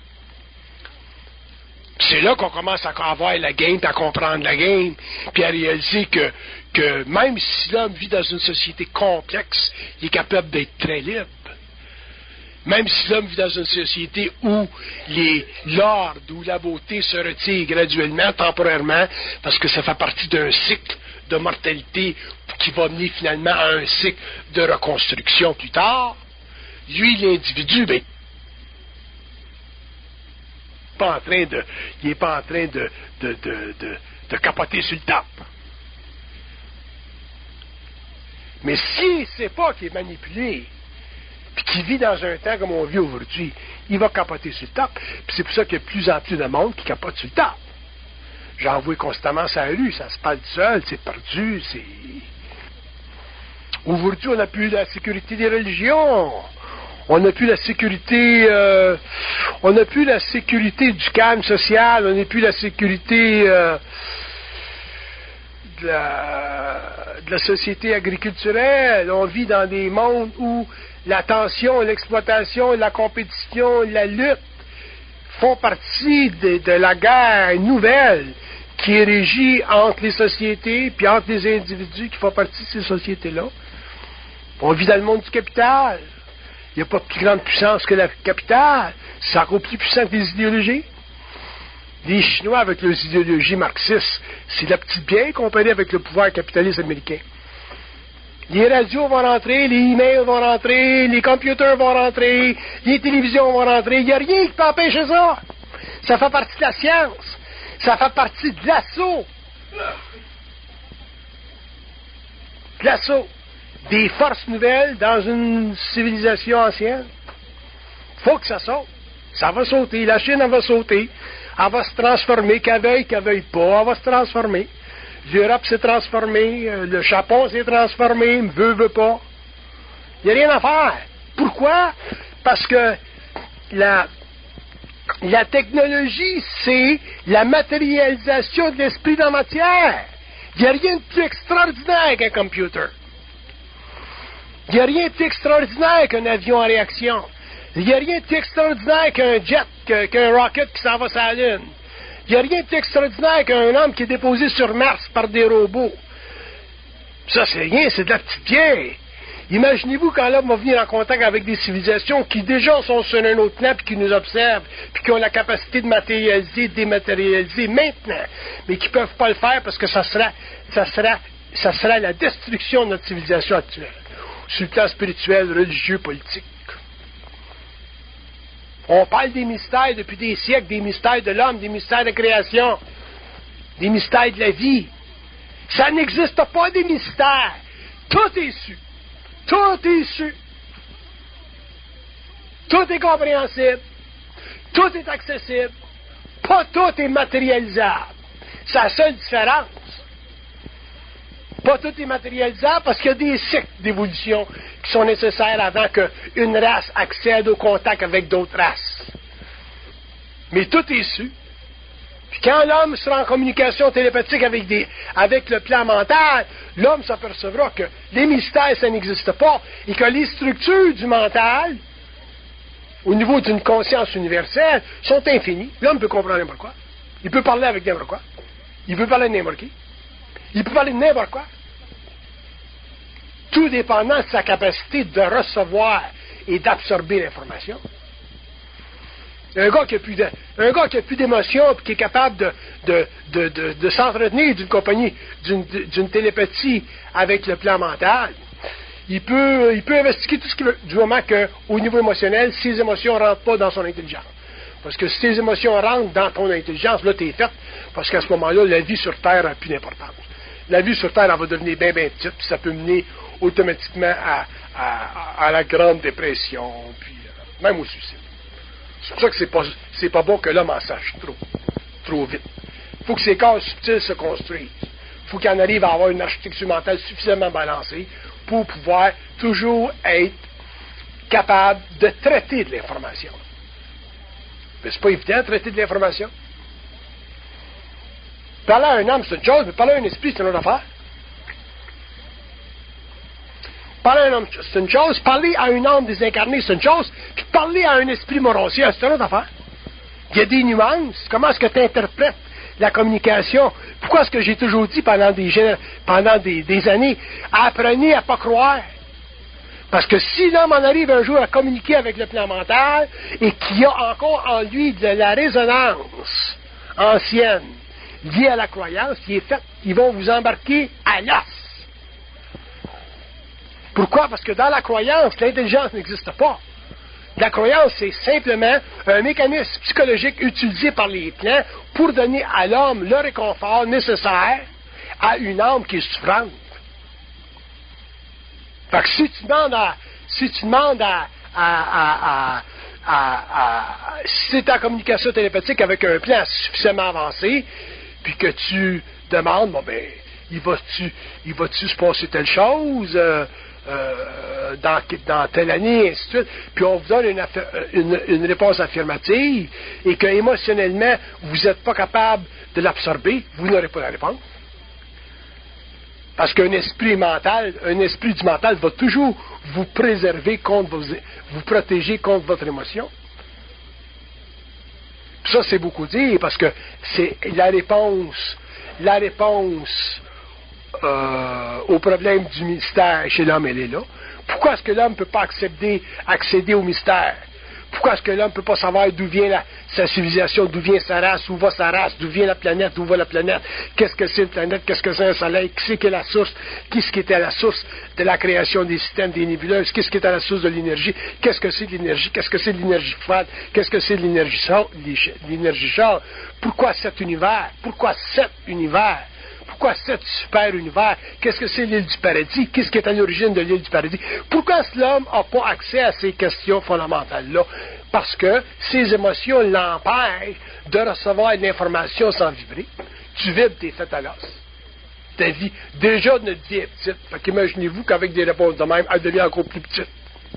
Puis c'est là qu'on commence à avoir la game, puis à comprendre la game, puis à réaliser que même si l'homme vit dans une société complexe, il est capable d'être très libre. Même si l'homme vit dans une société où l'ordre, où la beauté se retire graduellement, temporairement, parce que ça fait partie d'un cycle de mortalité qui va mener finalement à un cycle de reconstruction plus tard, lui, l'individu, ben, il n'est pas en train de capoter sur le tape. Mais s'il ne sait pas qu'il est manipulé, puis qu'il vit dans un temps comme on vit aujourd'hui, il va capoter sur le tape. Puis c'est pour ça qu'il y a de plus en plus de monde qui capote sur le tape. J'en vois constamment sur la rue, ça se parle seul, c'est perdu, c'est... Aujourd'hui, on n'a plus la sécurité des religions. On n'a plus la sécurité, du calme social. On n'a plus la sécurité de la société agriculturelle. On vit dans des mondes où la tension, l'exploitation, la compétition, la lutte font partie de la guerre nouvelle qui est régie entre les sociétés puis entre les individus qui font partie de ces sociétés-là. On vit dans le monde du capital. Il n'y a pas de plus grande puissance que la capitale. C'est encore plus puissant que les idéologies. Les Chinois, avec leurs idéologies marxistes, c'est la petite bière comparée avec le pouvoir capitaliste américain. Les radios vont rentrer, les emails vont rentrer, les computers vont rentrer, les télévisions vont rentrer. Il n'y a rien qui peut empêcher ça. Ça fait partie de la science. Ça fait partie de l'assaut. De l'assaut des forces nouvelles dans une civilisation ancienne. Faut que ça saute. Ça va sauter. La Chine, elle va sauter. Elle va se transformer, qu'elle veuille pas, elle va se transformer. L'Europe s'est transformée, le Japon s'est transformé, veut pas. Il n'y a rien à faire. Pourquoi? Parce que la technologie, c'est la matérialisation de l'esprit dans la matière. Il n'y a rien de plus extraordinaire qu'un computer. Il n'y a rien de plus extraordinaire qu'un avion en réaction. Il n'y a rien de plus extraordinaire qu'un jet, qu'un rocket qui s'en va sur la Lune. Il n'y a rien de plus extraordinaire qu'un homme qui est déposé sur Mars par des robots. Ça, c'est rien, c'est de la petite pierre. Imaginez-vous quand l'homme va venir en contact avec des civilisations qui déjà sont sur un autre plan, puis qui nous observent, puis qui ont la capacité de matérialiser, de dématérialiser maintenant, mais qui ne peuvent pas le faire parce que ça sera la destruction de notre civilisation actuelle, sur le plan spirituel, religieux, politique. On parle des mystères depuis des siècles, des mystères de l'homme, des mystères de création, des mystères de la vie. Ça n'existe pas des mystères. Tout est su. Tout est su. Tout est compréhensible. Tout est accessible. Pas tout est matérialisable. C'est la seule différence. Pas tout est matérialisable parce qu'il y a des cycles d'évolution qui sont nécessaires avant qu'une race accède au contact avec d'autres races. Mais tout est su. Puis quand l'homme sera en communication télépathique avec le plan mental, l'homme s'apercevra que les mystères, ça n'existe pas, et que les structures du mental, au niveau d'une conscience universelle, sont infinies. L'homme peut comprendre n'importe quoi. Il peut parler avec n'importe quoi. Il peut parler de n'importe qui. Il peut parler de n'importe quoi. Tout dépendant de sa capacité de recevoir et d'absorber l'information. Un gars qui a plus d'émotion et qui est capable de s'entretenir d'une compagnie, d'une télépathie avec le plan mental, il peut investiguer tout ce qu'il veut, du moment qu'au niveau émotionnel, ses émotions ne rentrent pas dans son intelligence. Parce que si tes émotions rentrent dans ton intelligence, là, t'es faite, parce qu'à ce moment-là, la vie sur Terre n'a plus d'importance. La vie sur Terre, elle va devenir bien petite, puis ça peut mener automatiquement à la Grande Dépression, puis même au suicide. C'est pour ça que c'est pas bon que l'homme en sache trop vite. Il faut que ses corps subtils se construisent. Il faut qu'il en arrive à avoir une architecture mentale suffisamment balancée pour pouvoir toujours être capable de traiter de l'information. Mais c'est pas évident de traiter de l'information. Parler à un homme, c'est une chose, mais parler à un esprit, c'est une autre affaire. Parler à un homme, c'est une chose. Parler à un âme désincarné, c'est une chose. Puis parler à un esprit moroncien, c'est une autre affaire. Il y a des nuances. Comment est-ce que tu interprètes la communication? Pourquoi est-ce que j'ai toujours dit pendant des années, apprenez à ne pas croire? Parce que si l'homme en arrive un jour à communiquer avec le plan mental et qu'il y a encore en lui de la résonance ancienne liée à la croyance, qui est faite, ils vont vous embarquer à l'os. Pourquoi? Parce que dans la croyance, l'intelligence n'existe pas. La croyance, c'est simplement un mécanisme psychologique utilisé par les plans pour donner à l'homme le réconfort nécessaire à une âme qui est souffrante. Fait que si tu demandes si c'est en communication télépathique avec un plan suffisamment avancé, puis que tu demandes, bon ben, il va-tu se passer telle chose, dans telle année, et ainsi de suite, puis on vous donne une réponse affirmative, et que émotionnellement, vous n'êtes pas capable de l'absorber, vous n'aurez pas la réponse. Parce qu'un esprit du mental va toujours vous préserver vous protéger contre votre émotion. Ça, c'est beaucoup dire, parce que c'est la réponse au problème du mystère chez l'homme, elle est là. Pourquoi est-ce que l'homme ne peut pas accéder au mystère? Pourquoi est-ce que l'homme ne peut pas savoir d'où vient sa civilisation, d'où vient sa race, où va sa race, d'où vient la planète, d'où va la planète, qu'est-ce que c'est une planète, qu'est-ce que c'est un soleil, qui est la source, qu'est-ce qui était la source de la création des systèmes, des nébuleuses, qu'est-ce qui était la source de l'énergie, qu'est-ce que c'est de l'énergie, qu'est-ce que c'est de l'énergie froide, qu'est-ce que c'est de l'énergie chaude, pourquoi cet univers, pourquoi cet super univers? Qu'est-ce que c'est l'île du paradis? Qu'est-ce qui est à l'origine de l'île du paradis? Pourquoi est-ce que l'homme n'a pas accès à ces questions fondamentales-là? Parce que ses émotions l'empêchent de recevoir une information sans vibrer. Tu vibres, t'es fait à l'os. Ta vie, déjà notre vie est petite. Fait qu'imaginez-vous qu'avec des réponses de même, elle devient encore plus petite.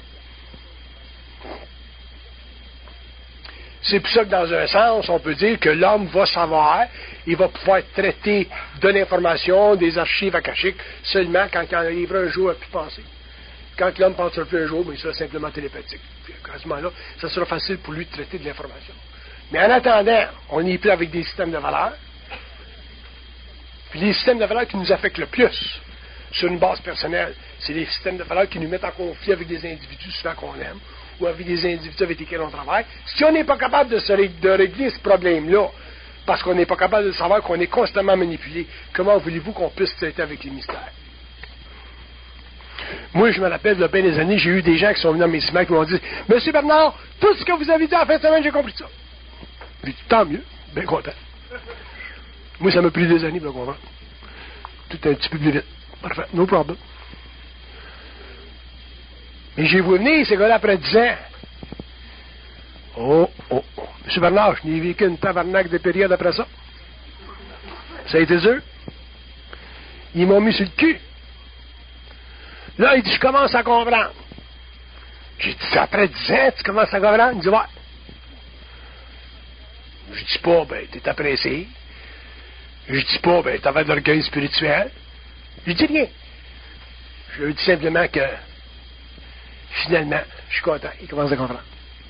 C'est pour ça que dans un sens, on peut dire que l'homme va savoir, il va pouvoir traiter de l'information, des archives akashiques, seulement quand il en arrivera un jour à plus penser. Quand l'homme ne pensera plus un jour, il sera simplement télépathique. Puis à ce moment-là, ça sera facile pour lui de traiter de l'information. Mais en attendant, on est pris avec des systèmes de valeurs. Puis les systèmes de valeurs qui nous affectent le plus, sur une base personnelle, c'est les systèmes de valeurs qui nous mettent en conflit avec des individus souvent qu'on aime, ou avec des individus avec lesquels on travaille. Si on n'est pas capable de régler ce problème-là, parce qu'on n'est pas capable de savoir qu'on est constamment manipulé, comment voulez-vous qu'on puisse traiter avec les mystères? Moi, je me rappelle, il y a bien des années, j'ai eu des gens qui sont venus dans mes séminaires qui m'ont dit « Monsieur Bernard, tout ce que vous avez dit en fin de semaine, j'ai compris ça. » J'ai dit « Tant mieux, bien content. » Moi, ça m'a pris des années pour le comprendre. Tout un petit peu plus vite. Parfait, no problem. Mais j'ai vu venir ces gars-là après 10 ans. Oh. M. Bernard, je n'ai vécu une tabarnak de période après ça. Ça a été dur. Ils m'ont mis sur le cul. Là, il dit, je commence à comprendre. J'ai dit, après 10 ans, tu commences à comprendre? Il dit, ouais. Je dis pas, t'es apprécié. Je dis pas, t'avais de l'orgueil spirituel. Je dis rien. Je lui dis simplement que finalement, je suis content. Il commence à comprendre.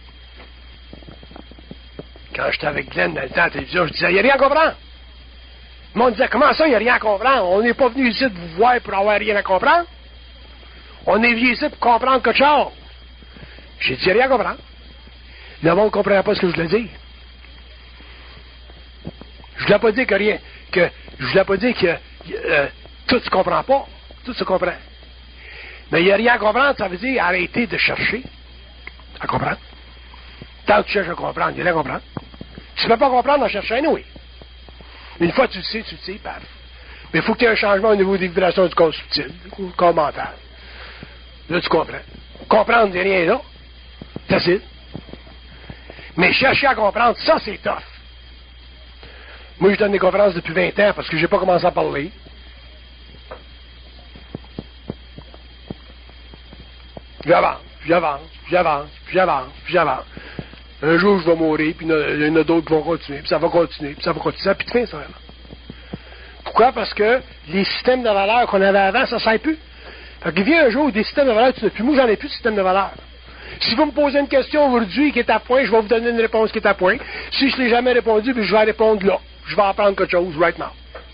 Quand j'étais avec Glenn dans le temps à la télévision, je disais, il n'y a rien à comprendre. Le monde disait, comment ça, il n'y a rien à comprendre? On n'est pas venu ici de vous voir pour avoir rien à comprendre. On est venu ici pour comprendre quelque chose. J'ai dit, il n'y a rien à comprendre. Le monde ne comprenait pas ce que je voulais dire. Je ne voulais pas dire que rien, je ne voulais pas dire que tout se comprend pas. Tout se comprend. Mais il n'y a rien à comprendre, ça veut dire arrêter de chercher à comprendre. Tant que tu cherches à comprendre, il n'y a rien à comprendre. Tu ne peux pas comprendre en cherchant, oui. Une fois que tu le sais, paf. Mais il faut qu'il y ait un changement au niveau des vibrations du corps subtil, du corps mental. Là, tu comprends. Comprendre, il n'y a rien là. Facile. Mais chercher à comprendre, ça, c'est tough. Moi, je donne des conférences depuis 20 ans parce que je n'ai pas commencé à parler. J'avance. Un jour, je vais mourir, puis il y en a d'autres qui vont continuer, puis ça va continuer, puis ça va continuer, puis de fin, ça va. Pourquoi? Parce que les systèmes de valeurs qu'on avait avant, ça ne sert plus. Fait qu'il vient un jour où des systèmes de valeurs, tu n'as plus. Moi, j'en ai plus de système de valeurs. Si vous me posez une question aujourd'hui qui est à point, je vais vous donner une réponse qui est à point. Si je ne l'ai jamais répondu, puis je vais répondre là. Je vais apprendre quelque chose right now.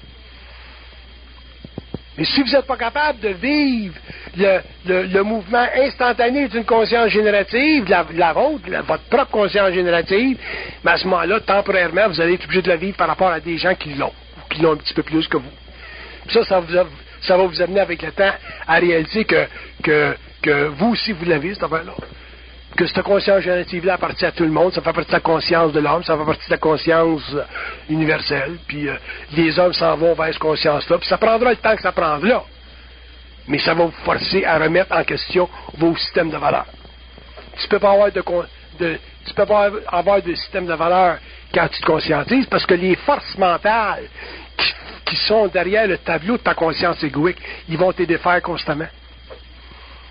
Mais si vous n'êtes pas capable de vivre le mouvement instantané d'une conscience générative, la vôtre, votre propre conscience générative, mais à ce moment-là, temporairement, vous allez être obligé de la vivre par rapport à des gens qui l'ont, ou qui l'ont un petit peu plus que vous. Puis ça va vous amener avec le temps à réaliser que vous aussi, vous l'avez, cette affaire-là. Que cette conscience générative-là appartient à tout le monde, ça fait partie de la conscience de l'homme, ça fait partie de la conscience universelle, puis les hommes s'en vont vers cette conscience-là, puis ça prendra le temps que ça prendra, mais ça va vous forcer à remettre en question vos systèmes de valeurs. Tu peux pas avoir de système de valeurs quand tu te conscientises, parce que les forces mentales qui sont derrière le tableau de ta conscience égoïque, ils vont te défaire constamment.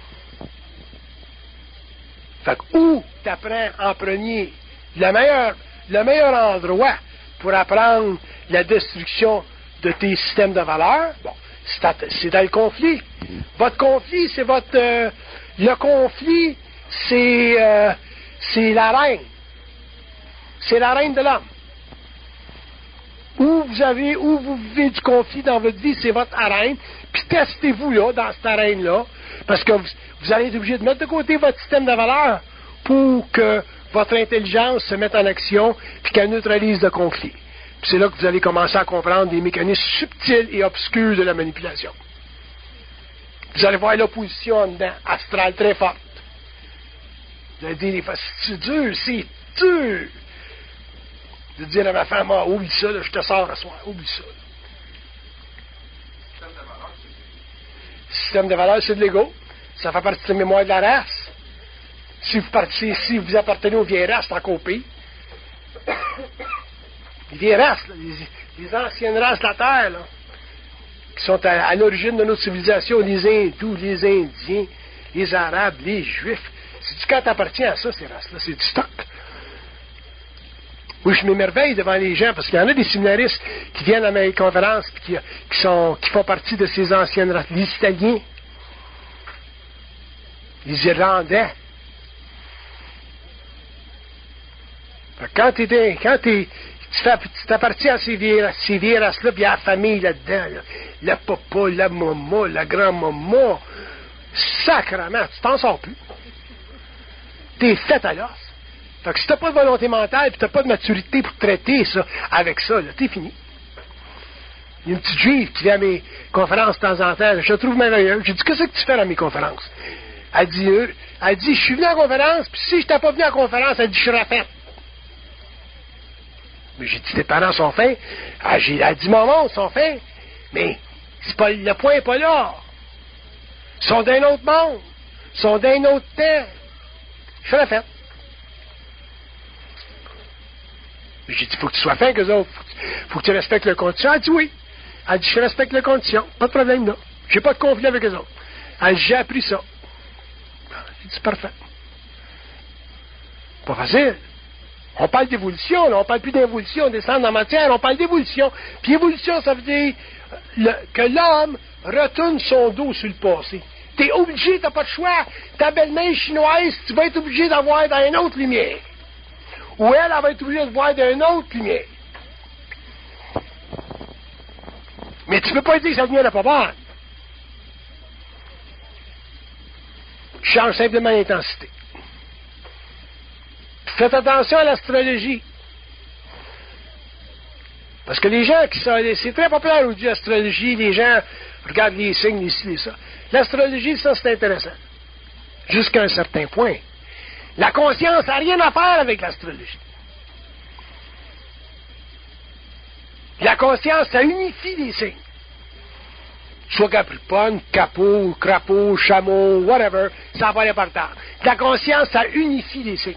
Fait que où tu apprends en premier le meilleur endroit pour apprendre la destruction de tes systèmes de valeurs, bon, c'est dans le conflit. Votre conflit, c'est le conflit, c'est la reine. C'est la reine de l'homme. Où vous vivez du conflit dans votre vie, c'est votre arène. Puis testez-vous là, dans cette arène-là, parce que vous allez être obligé de mettre de côté votre système de valeurs pour que votre intelligence se mette en action puis qu'elle neutralise le conflit. Puis c'est là que vous allez commencer à comprendre des mécanismes subtils et obscurs de la manipulation. Vous allez voir l'opposition en dedans, astrale très forte. Vous allez dire des fois, c'est dur, c'est dur. De dire à ma femme, oublie ça, là, je te sors à soir, oublie ça. Le système de valeurs, c'est de l'ego. Ça fait partie de la mémoire de la race. Si vous appartenez aux vieilles races, c'est encore pire. Les vieilles races, là, les anciennes races de la Terre, là, qui sont à l'origine de notre civilisation, les Hindous, les Indiens, les Arabes, les Juifs. C'est-tu quand t'appartiens à ça, ces races-là? C'est du stock. Oui, je m'émerveille devant les gens, parce qu'il y en a des séminaristes qui viennent à mes conférences et qui font partie de ces anciennes races. Les Italiens, les Irlandais. Quand tu t'appartiens à ces vieilles races-là, puis il y a la famille là-dedans, là. Le papa, la maman, la grand-maman, sacrement, tu t'en sors plus. T'es fait à l'os. Fait que si t'as pas de volonté mentale et t'as pas de maturité pour traiter ça avec ça, là, t'es fini. Il y a une petite juive qui vient à mes conférences de temps en temps, je la trouve merveilleuse. J'ai dit, qu'est-ce que tu fais dans mes conférences? Elle dit, je suis venu en conférence, puis si je t'ai pas venu en conférence, elle dit, je serais faite. Mais j'ai dit, tes parents sont faits. Elle dit, maman, ils sont faits. Mais le point n'est pas là. Ils sont d'un autre monde. Ils sont d'un autre temps. Je serais faite. J'ai dit, il faut que tu sois fin avec eux autres. Faut que tu respectes leurs conditions. Elle dit oui. Elle dit, je respecte leurs conditions. Pas de problème, là. J'ai pas de conflit avec eux autres. Elle dit, j'ai appris ça. J'ai dit, c'est parfait. Pas facile. On parle d'évolution, là. On parle plus d'évolution, descendre dans la matière, on parle d'évolution. Puis évolution, ça veut dire que l'homme retourne son dos sur le passé. T'es obligé, t'as pas de choix. Ta belle-mère chinoise, tu vas être obligé d'avoir dans une autre lumière. Ou elle va être obligée de voir d'une autre lumière. Mais tu ne peux pas dire que ça devient pas bonne. Change simplement l'intensité. Faites attention à l'astrologie. Parce que les gens qui sont... C'est très populaire aujourd'hui, l'astrologie. Les gens regardent les signes, les ça. L'astrologie, ça, c'est intéressant. Jusqu'à un certain point. La conscience n'a rien à faire avec l'astrologie. La conscience, ça unifie les signes. Soit Capricorne, capot, crapaud, chameau, whatever, ça n'a pas d'importance. La conscience, ça unifie les signes.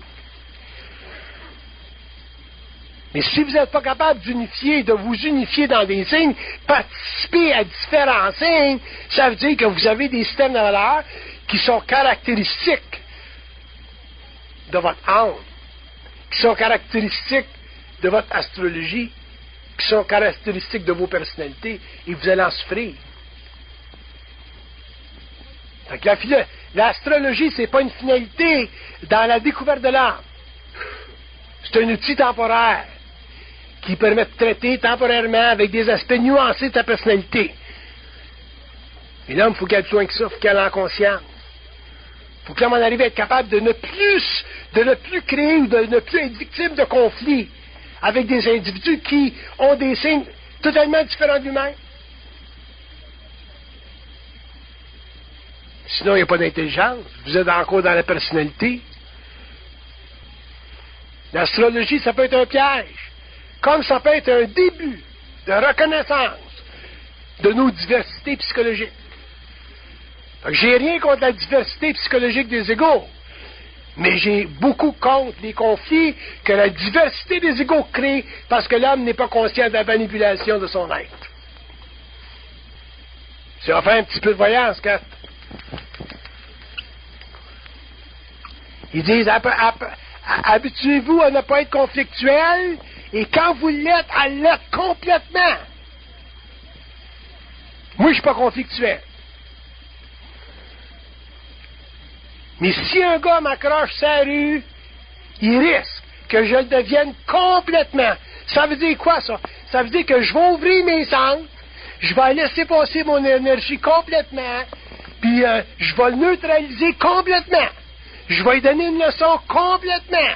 Mais si vous n'êtes pas capable de vous unifier dans des signes, participer à différents signes, ça veut dire que vous avez des systèmes de valeurs qui sont caractéristiques de votre âme, qui sont caractéristiques de votre astrologie, qui sont caractéristiques de vos personnalités, et vous allez en souffrir. L'astrologie, c'est pas une finalité dans la découverte de l'âme. C'est un outil temporaire qui permet de traiter temporairement avec des aspects nuancés de ta personnalité. Et l'homme, il faut qu'il aille plus loin que ça, il faut qu'il aille en conscience. Il faut que l'homme en arrive à être capable de ne plus créer ou de ne plus être victime de conflits avec des individus qui ont des signes totalement différents de lui-même. Sinon, il n'y a pas d'intelligence. Vous êtes encore dans la personnalité. L'astrologie, ça peut être un piège. Comme ça peut être un début de reconnaissance de nos diversités psychologiques. J'ai rien contre la diversité psychologique des égaux, mais j'ai beaucoup contre les conflits que la diversité des égaux crée parce que l'homme n'est pas conscient de la manipulation de son être. C'est enfin un petit peu de voyance, Kat. Ils disent, habituez-vous à ne pas être conflictuel, et quand vous l'êtes, à l'être complètement. Moi, je ne suis pas conflictuel. Mais si un gars m'accroche sa rue, il risque que je le devienne complètement. Ça veut dire quoi, ça? Ça veut dire que je vais ouvrir mes centres, je vais laisser passer mon énergie complètement, puis je vais le neutraliser complètement. Je vais lui donner une leçon complètement.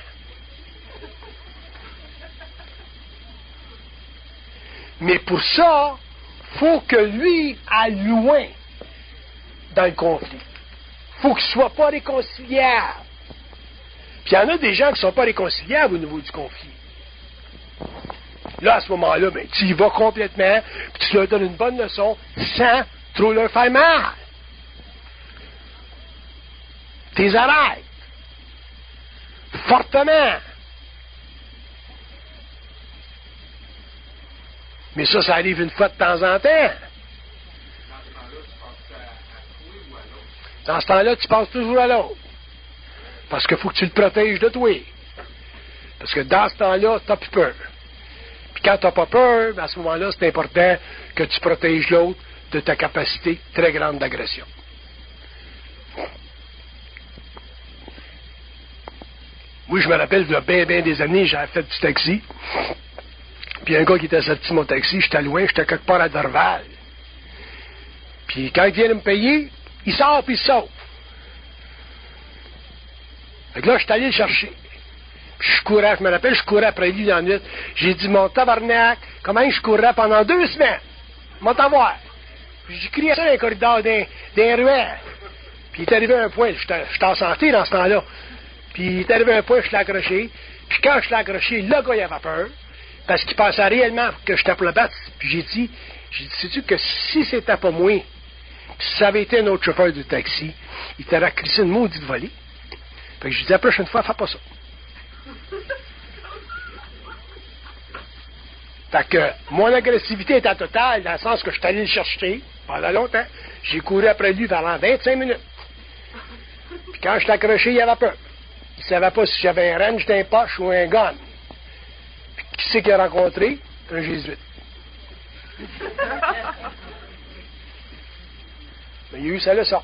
Mais pour ça, il faut que lui aille loin dans le conflit. Il faut qu'il ne soit pas réconciliable. Puis il y en a des gens qui ne sont pas réconciliables au niveau du conflit. Là, à ce moment-là, ben, tu y vas complètement, puis tu leur donnes une bonne leçon sans trop leur faire mal. Tu les arrêtes. Fortement. Mais ça arrive une fois de temps en temps. Dans ce temps-là, tu passes toujours à l'autre. Parce qu'il faut que tu le protèges de toi. Parce que dans ce temps-là, tu n'as plus peur. Puis quand tu n'as pas peur, à ce moment-là, c'est important que tu protèges l'autre de ta capacité très grande d'agression. Moi, je me rappelle, il y a bien des années, j'avais fait du taxi. Puis un gars qui était sorti mon taxi, j'étais loin, j'étais quelque part à Dorval. Puis quand il vient de me payer, il sort puis il sauve. Fait que là, je suis allé le chercher. Puis je me rappelle, je courais après lui dans la nuit. J'ai dit, mon tabarnak, comment je courais pendant 2 semaines? M'en t'en voir. Puis j'ai crié ça dans les corridors, dans les ruelles. Puis il est arrivé à un point, j'étais en santé dans ce temps-là. Puis il est arrivé à un point, je l'ai accroché. Puis quand je l'ai accroché, le gars, il avait peur. Parce qu'il pensait réellement que j'étais pour le battre. Puis j'ai dit, sais-tu que si c'était pas moi, si ça avait été un autre chauffeur du taxi, il t'aurait crissé une maudite volée. Fait que je dis, la prochaine fois, fais pas ça. Fait que mon agressivité était totale, dans le sens que je suis allé le chercher pendant longtemps. J'ai couru après lui pendant 25 minutes. Puis quand je l'ai accroché, il avait peur. Il ne savait pas si j'avais un wrench dans les poches ou un gun. Puis qui c'est qu'il a rencontré? Un jésuite. Mais il a eu sa leçon.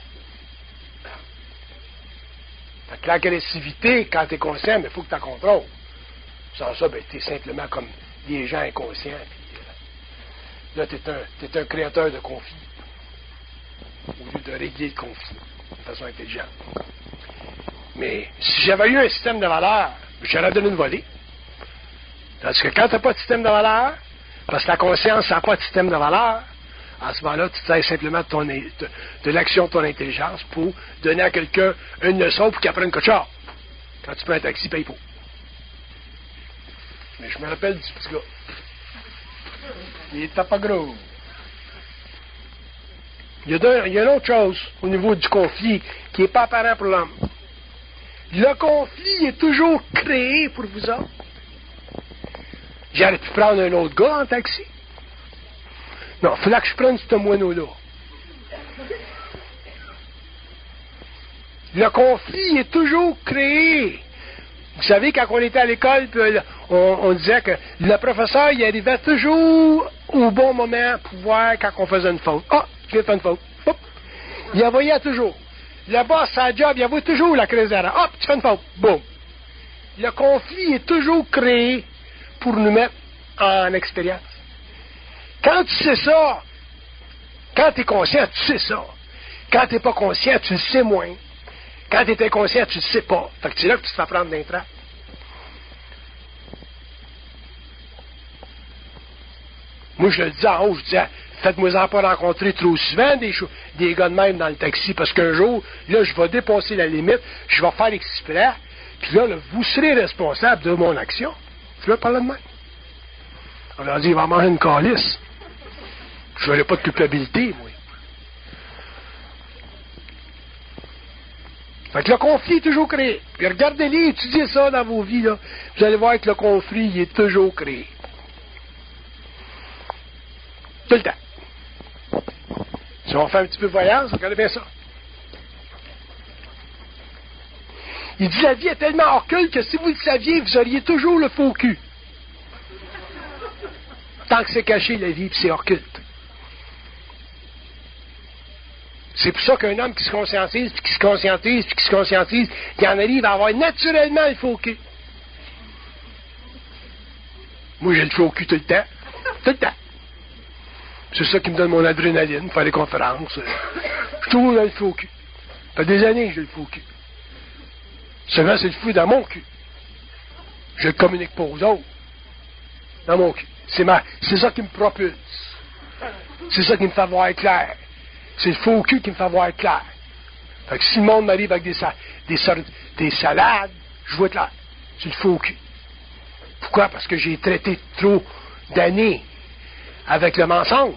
Fait que l'agressivité, quand tu es conscient, il faut que tu la contrôles. Sans ça, ben, tu es simplement comme des gens inconscients. Puis, là, tu es un créateur de conflits. Au lieu de régler le conflit de façon intelligente. Mais si j'avais eu un système de valeurs, j'aurais donné une volée. Parce que quand tu n'as pas de système de valeurs, parce que la conscience n'a pas de système de valeurs, à ce moment-là, tu te sers simplement de l'action de ton intelligence pour donner à quelqu'un une leçon pour qu'il apprenne quelque chose. Quand tu prends un taxi, paye pour. Mais je me rappelle du petit gars. Il était pas gros. Il y a une autre chose au niveau du conflit qui n'est pas apparent pour l'homme. Le conflit est toujours créé pour vous autres. J'aurais pu prendre un autre gars en taxi. Non, il fallait que je prenne ce moineau-là. Le conflit est toujours créé. Vous savez, quand on était à l'école, on disait que le professeur, il arrivait toujours au bon moment pour voir quand on faisait une faute. Ah, je viens de faire une faute. Hop. Il envoyait toujours. Le boss, sa job, il envoie toujours la crise d'erreur. Hop, tu fais une faute. Boum. Le conflit est toujours créé pour nous mettre en expérience. Quand tu sais ça, quand tu es conscient, tu sais ça. Quand tu n'es pas conscient, tu le sais moins. Quand tu es inconscient, tu ne le sais pas. Fait que c'est là que tu te fais prendre d'un trappe. Moi, je le dis en haut, je disais, faites-moi-en pas rencontrer trop souvent des gars de même dans le taxi, parce qu'un jour, là, je vais dépasser la limite, je vais faire exprès, puis là, vous serez responsable de mon action. Je vais parler de même. On leur dit, il va manger une calice. Je n'aurai pas de culpabilité, moi. Fait que le conflit est toujours créé. Puis regardez-les, étudiez ça dans vos vies, là. Vous allez voir que le conflit il est toujours créé. Tout le temps. Si on fait un petit peu de voyage, regardez bien ça. Il dit, la vie est tellement occulte que si vous le saviez, vous auriez toujours le faux cul. Tant que c'est caché, la vie, puis c'est occulte. C'est pour ça qu'un homme qui se conscientise, puis qui se conscientise, puis qui se conscientise, il en arrive à avoir naturellement le faux cul. Moi, j'ai le faux cul tout le temps. Tout le temps. C'est ça qui me donne mon adrénaline pour faire des conférences. Je suis toujours dans le faux cul. Ça fait des années que j'ai le faux cul. Seulement, c'est le fou dans mon cul. Je le communique pas aux autres. Dans mon cul. C'est ça qui me propulse. C'est ça qui me fait voir clair. C'est le faux cul qui me fait voir clair. Fait que si le monde m'arrive avec des salades, je vois clair. C'est le faux cul. Pourquoi? Parce que j'ai traité trop d'années avec le mensonge.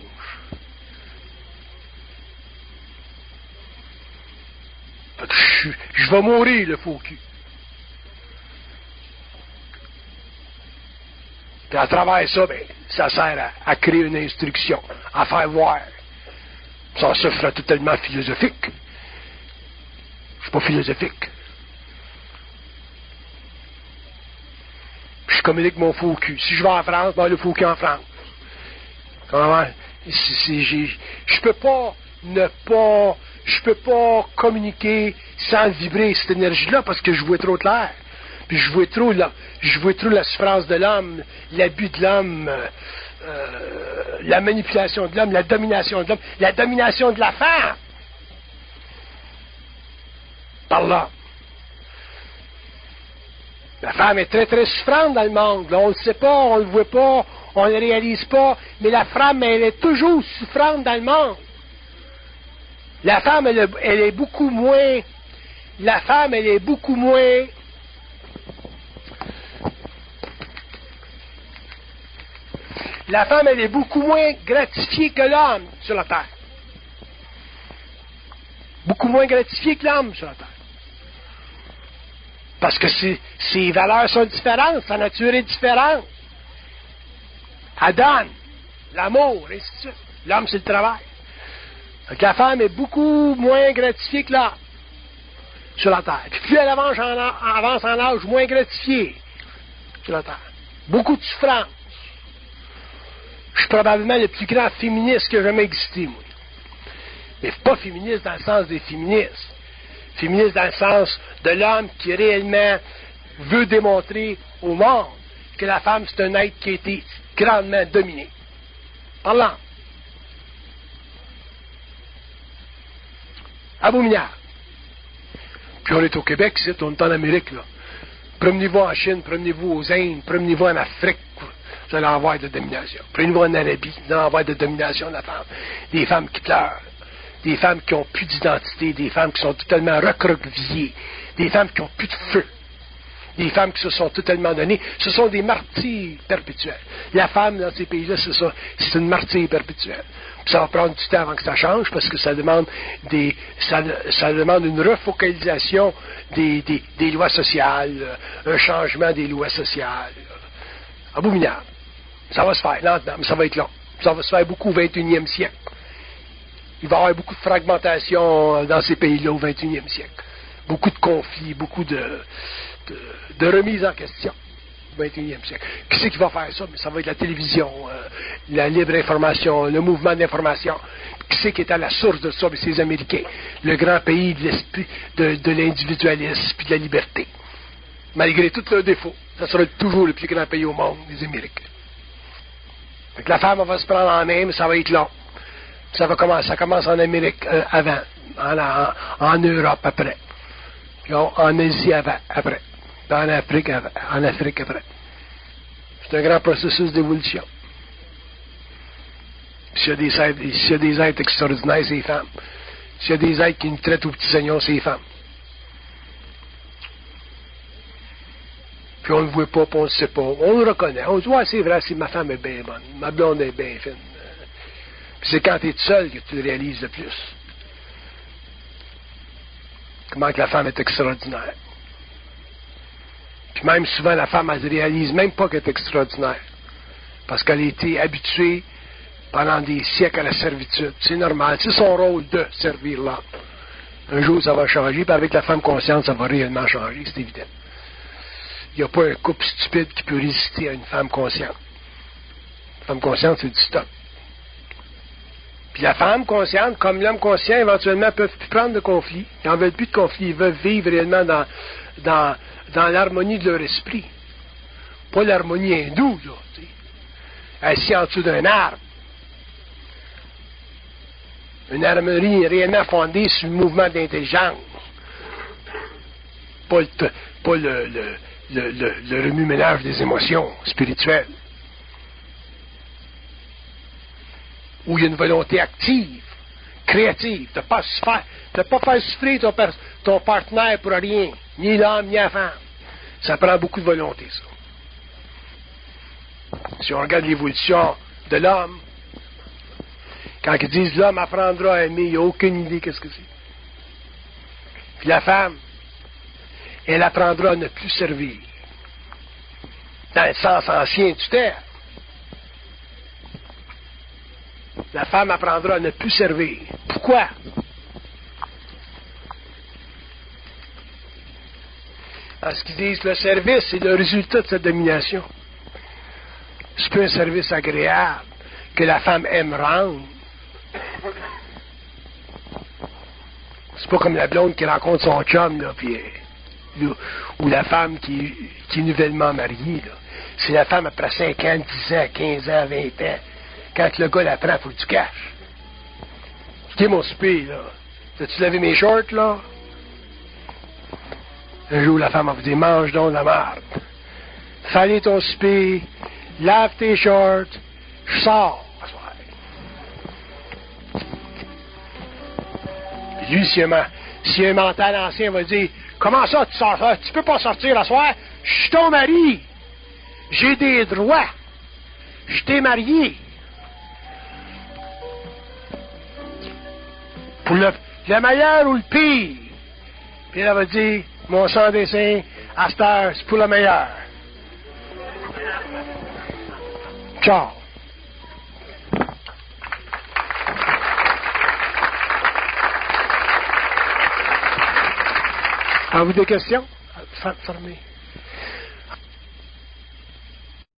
Fait que je vais mourir, le faux cul. Puis à travers ça, ben, ça sert à créer une instruction, à faire voir. Ça se fera totalement philosophique. Je suis pas philosophique. Puis je communique mon faux cul. Si je vais en France, ben le faux cul en France. Comment? Je peux pas communiquer sans vibrer cette énergie-là parce que je vois trop clair. Puis je vois trop la souffrance de l'homme, l'abus de l'homme, la manipulation de l'homme, la domination de l'homme, la domination de la femme. Par là. La femme est très, très souffrante dans le monde. Là, on ne le sait pas, on ne le voit pas, on ne le réalise pas, mais la femme, elle est toujours souffrante dans le monde. La femme, elle est beaucoup moins... La femme, elle est beaucoup moins... La femme, elle est beaucoup moins gratifiée que l'homme sur la terre. Beaucoup moins gratifiée que l'homme sur la terre. Parce que ses valeurs sont différentes, sa nature est différente. Elle donne l'amour, et ainsi de suite. L'homme, c'est le travail. Donc la femme est beaucoup moins gratifiée que l'homme sur la terre. Puis plus elle avance en âge, moins gratifiée sur la terre. Beaucoup de souffrance. Je suis probablement le plus grand féministe qui a jamais existé, moi. Mais pas féministe dans le sens des féministes. Féministe dans le sens de l'homme qui réellement veut démontrer au monde que la femme, c'est un être qui a été grandement dominé par l'homme. Abominable. Puis on est au Québec, c'est, on est en Amérique, là. Promenez-vous en Chine, promenez-vous aux Indes, promenez-vous en Afrique, vous allez avoir de domination. Promenez-vous en Arabie, vous allez avoir de domination de la femme. Des femmes qui pleurent, des femmes qui n'ont plus d'identité, des femmes qui sont totalement recroquevillées, des femmes qui n'ont plus de feu, des femmes qui se sont totalement données. Ce sont des martyrs perpétuels. La femme, dans ces pays-là, c'est une martyre perpétuelle. Puis ça va prendre du temps avant que ça change, parce que ça demande ça demande une refocalisation des lois sociales, un changement des lois sociales. Abominable. Ça va se faire lentement, mais ça va être long. Ça va se faire beaucoup au 21e siècle. Il va y avoir beaucoup de fragmentation dans ces pays-là au 21e siècle. Beaucoup de conflits, beaucoup de remise en question au 21e siècle. Qui c'est qui va faire ça? Mais ça va être la télévision, la libre information, le mouvement d'information. Qui c'est qui est à la source de ça? Mais c'est les Américains. Le grand pays de l'esprit, de l'individualisme et de la liberté. Malgré tous leurs défauts, ça sera toujours le plus grand pays au monde, les Américains. Donc la femme va se prendre en main, mais ça va être long. Ça commence en Amérique avant, en Europe après, puis en Asie après, puis en Afrique après. C'est un grand processus d'évolution. S'il y a des êtres extraordinaires, c'est les femmes. S'il y a des êtres qui nous traitent aux petits oignons, c'est les femmes. Puis on ne le voit pas, puis on ne le sait pas. On le reconnaît. On se dit, ouais, c'est vrai, ma femme est bien bonne, ma blonde est bien fine. Puis c'est quand tu es seul que tu le réalises le plus. Comment que la femme est extraordinaire. Puis même souvent, la femme, elle ne réalise même pas qu'elle est extraordinaire. Parce qu'elle a été habituée pendant des siècles à la servitude. C'est normal. C'est son rôle de servir l'homme. Un jour, ça va changer, puis avec la femme consciente, ça va réellement changer, c'est évident. Il n'y a pas un couple stupide qui peut résister à une femme consciente. Une femme consciente, c'est du stop. Puis la femme consciente, comme l'homme conscient, éventuellement, ne peuvent plus prendre de conflit. Ils n'en veulent plus de conflit. Ils veulent vivre réellement dans l'harmonie de leur esprit. Pas l'harmonie hindoue, là. T'sais. Assis en dessous d'un arbre. Une harmonie réellement fondée sur le mouvement d'intelligence. Pas le remue-ménage des émotions spirituelles. Où il y a une volonté active, créative, de ne pas faire souffrir ton partenaire pour rien, ni l'homme, ni la femme. Ça prend beaucoup de volonté, ça. Si on regarde l'évolution de l'homme, quand ils disent l'homme apprendra à aimer, il n'y a aucune idée qu'est-ce que c'est. Puis la femme, elle apprendra à ne plus servir. Dans le sens ancien du terme. La femme apprendra à ne plus servir. Pourquoi? Parce qu'ils disent que le service, c'est le résultat de cette domination. C'est pas un service agréable que la femme aime rendre. C'est pas comme la blonde qui rencontre son chum, là, puis, ou la femme qui est nouvellement mariée. Là. C'est la femme après 5 ans, 10 ans, 15 ans, 20 ans. Quand le gars la prend, il faut que tu caches. Qui est mon souper, là? As-tu lavé mes shorts, là? Un jour, la femme va vous dire, mange donc de la merde. Fallait ton souper, lave tes shorts, je sors. Lui, si un mental ancien va dire, comment ça, tu sors ça? Tu peux pas sortir la soir? Je suis ton mari. J'ai des droits. Je t'ai marié. Pour le meilleur ou le pire. Puis elle va dire, mon sang des seins, à cette heure, c'est pour le meilleur. Ciao. Avez-vous des questions? Fermez.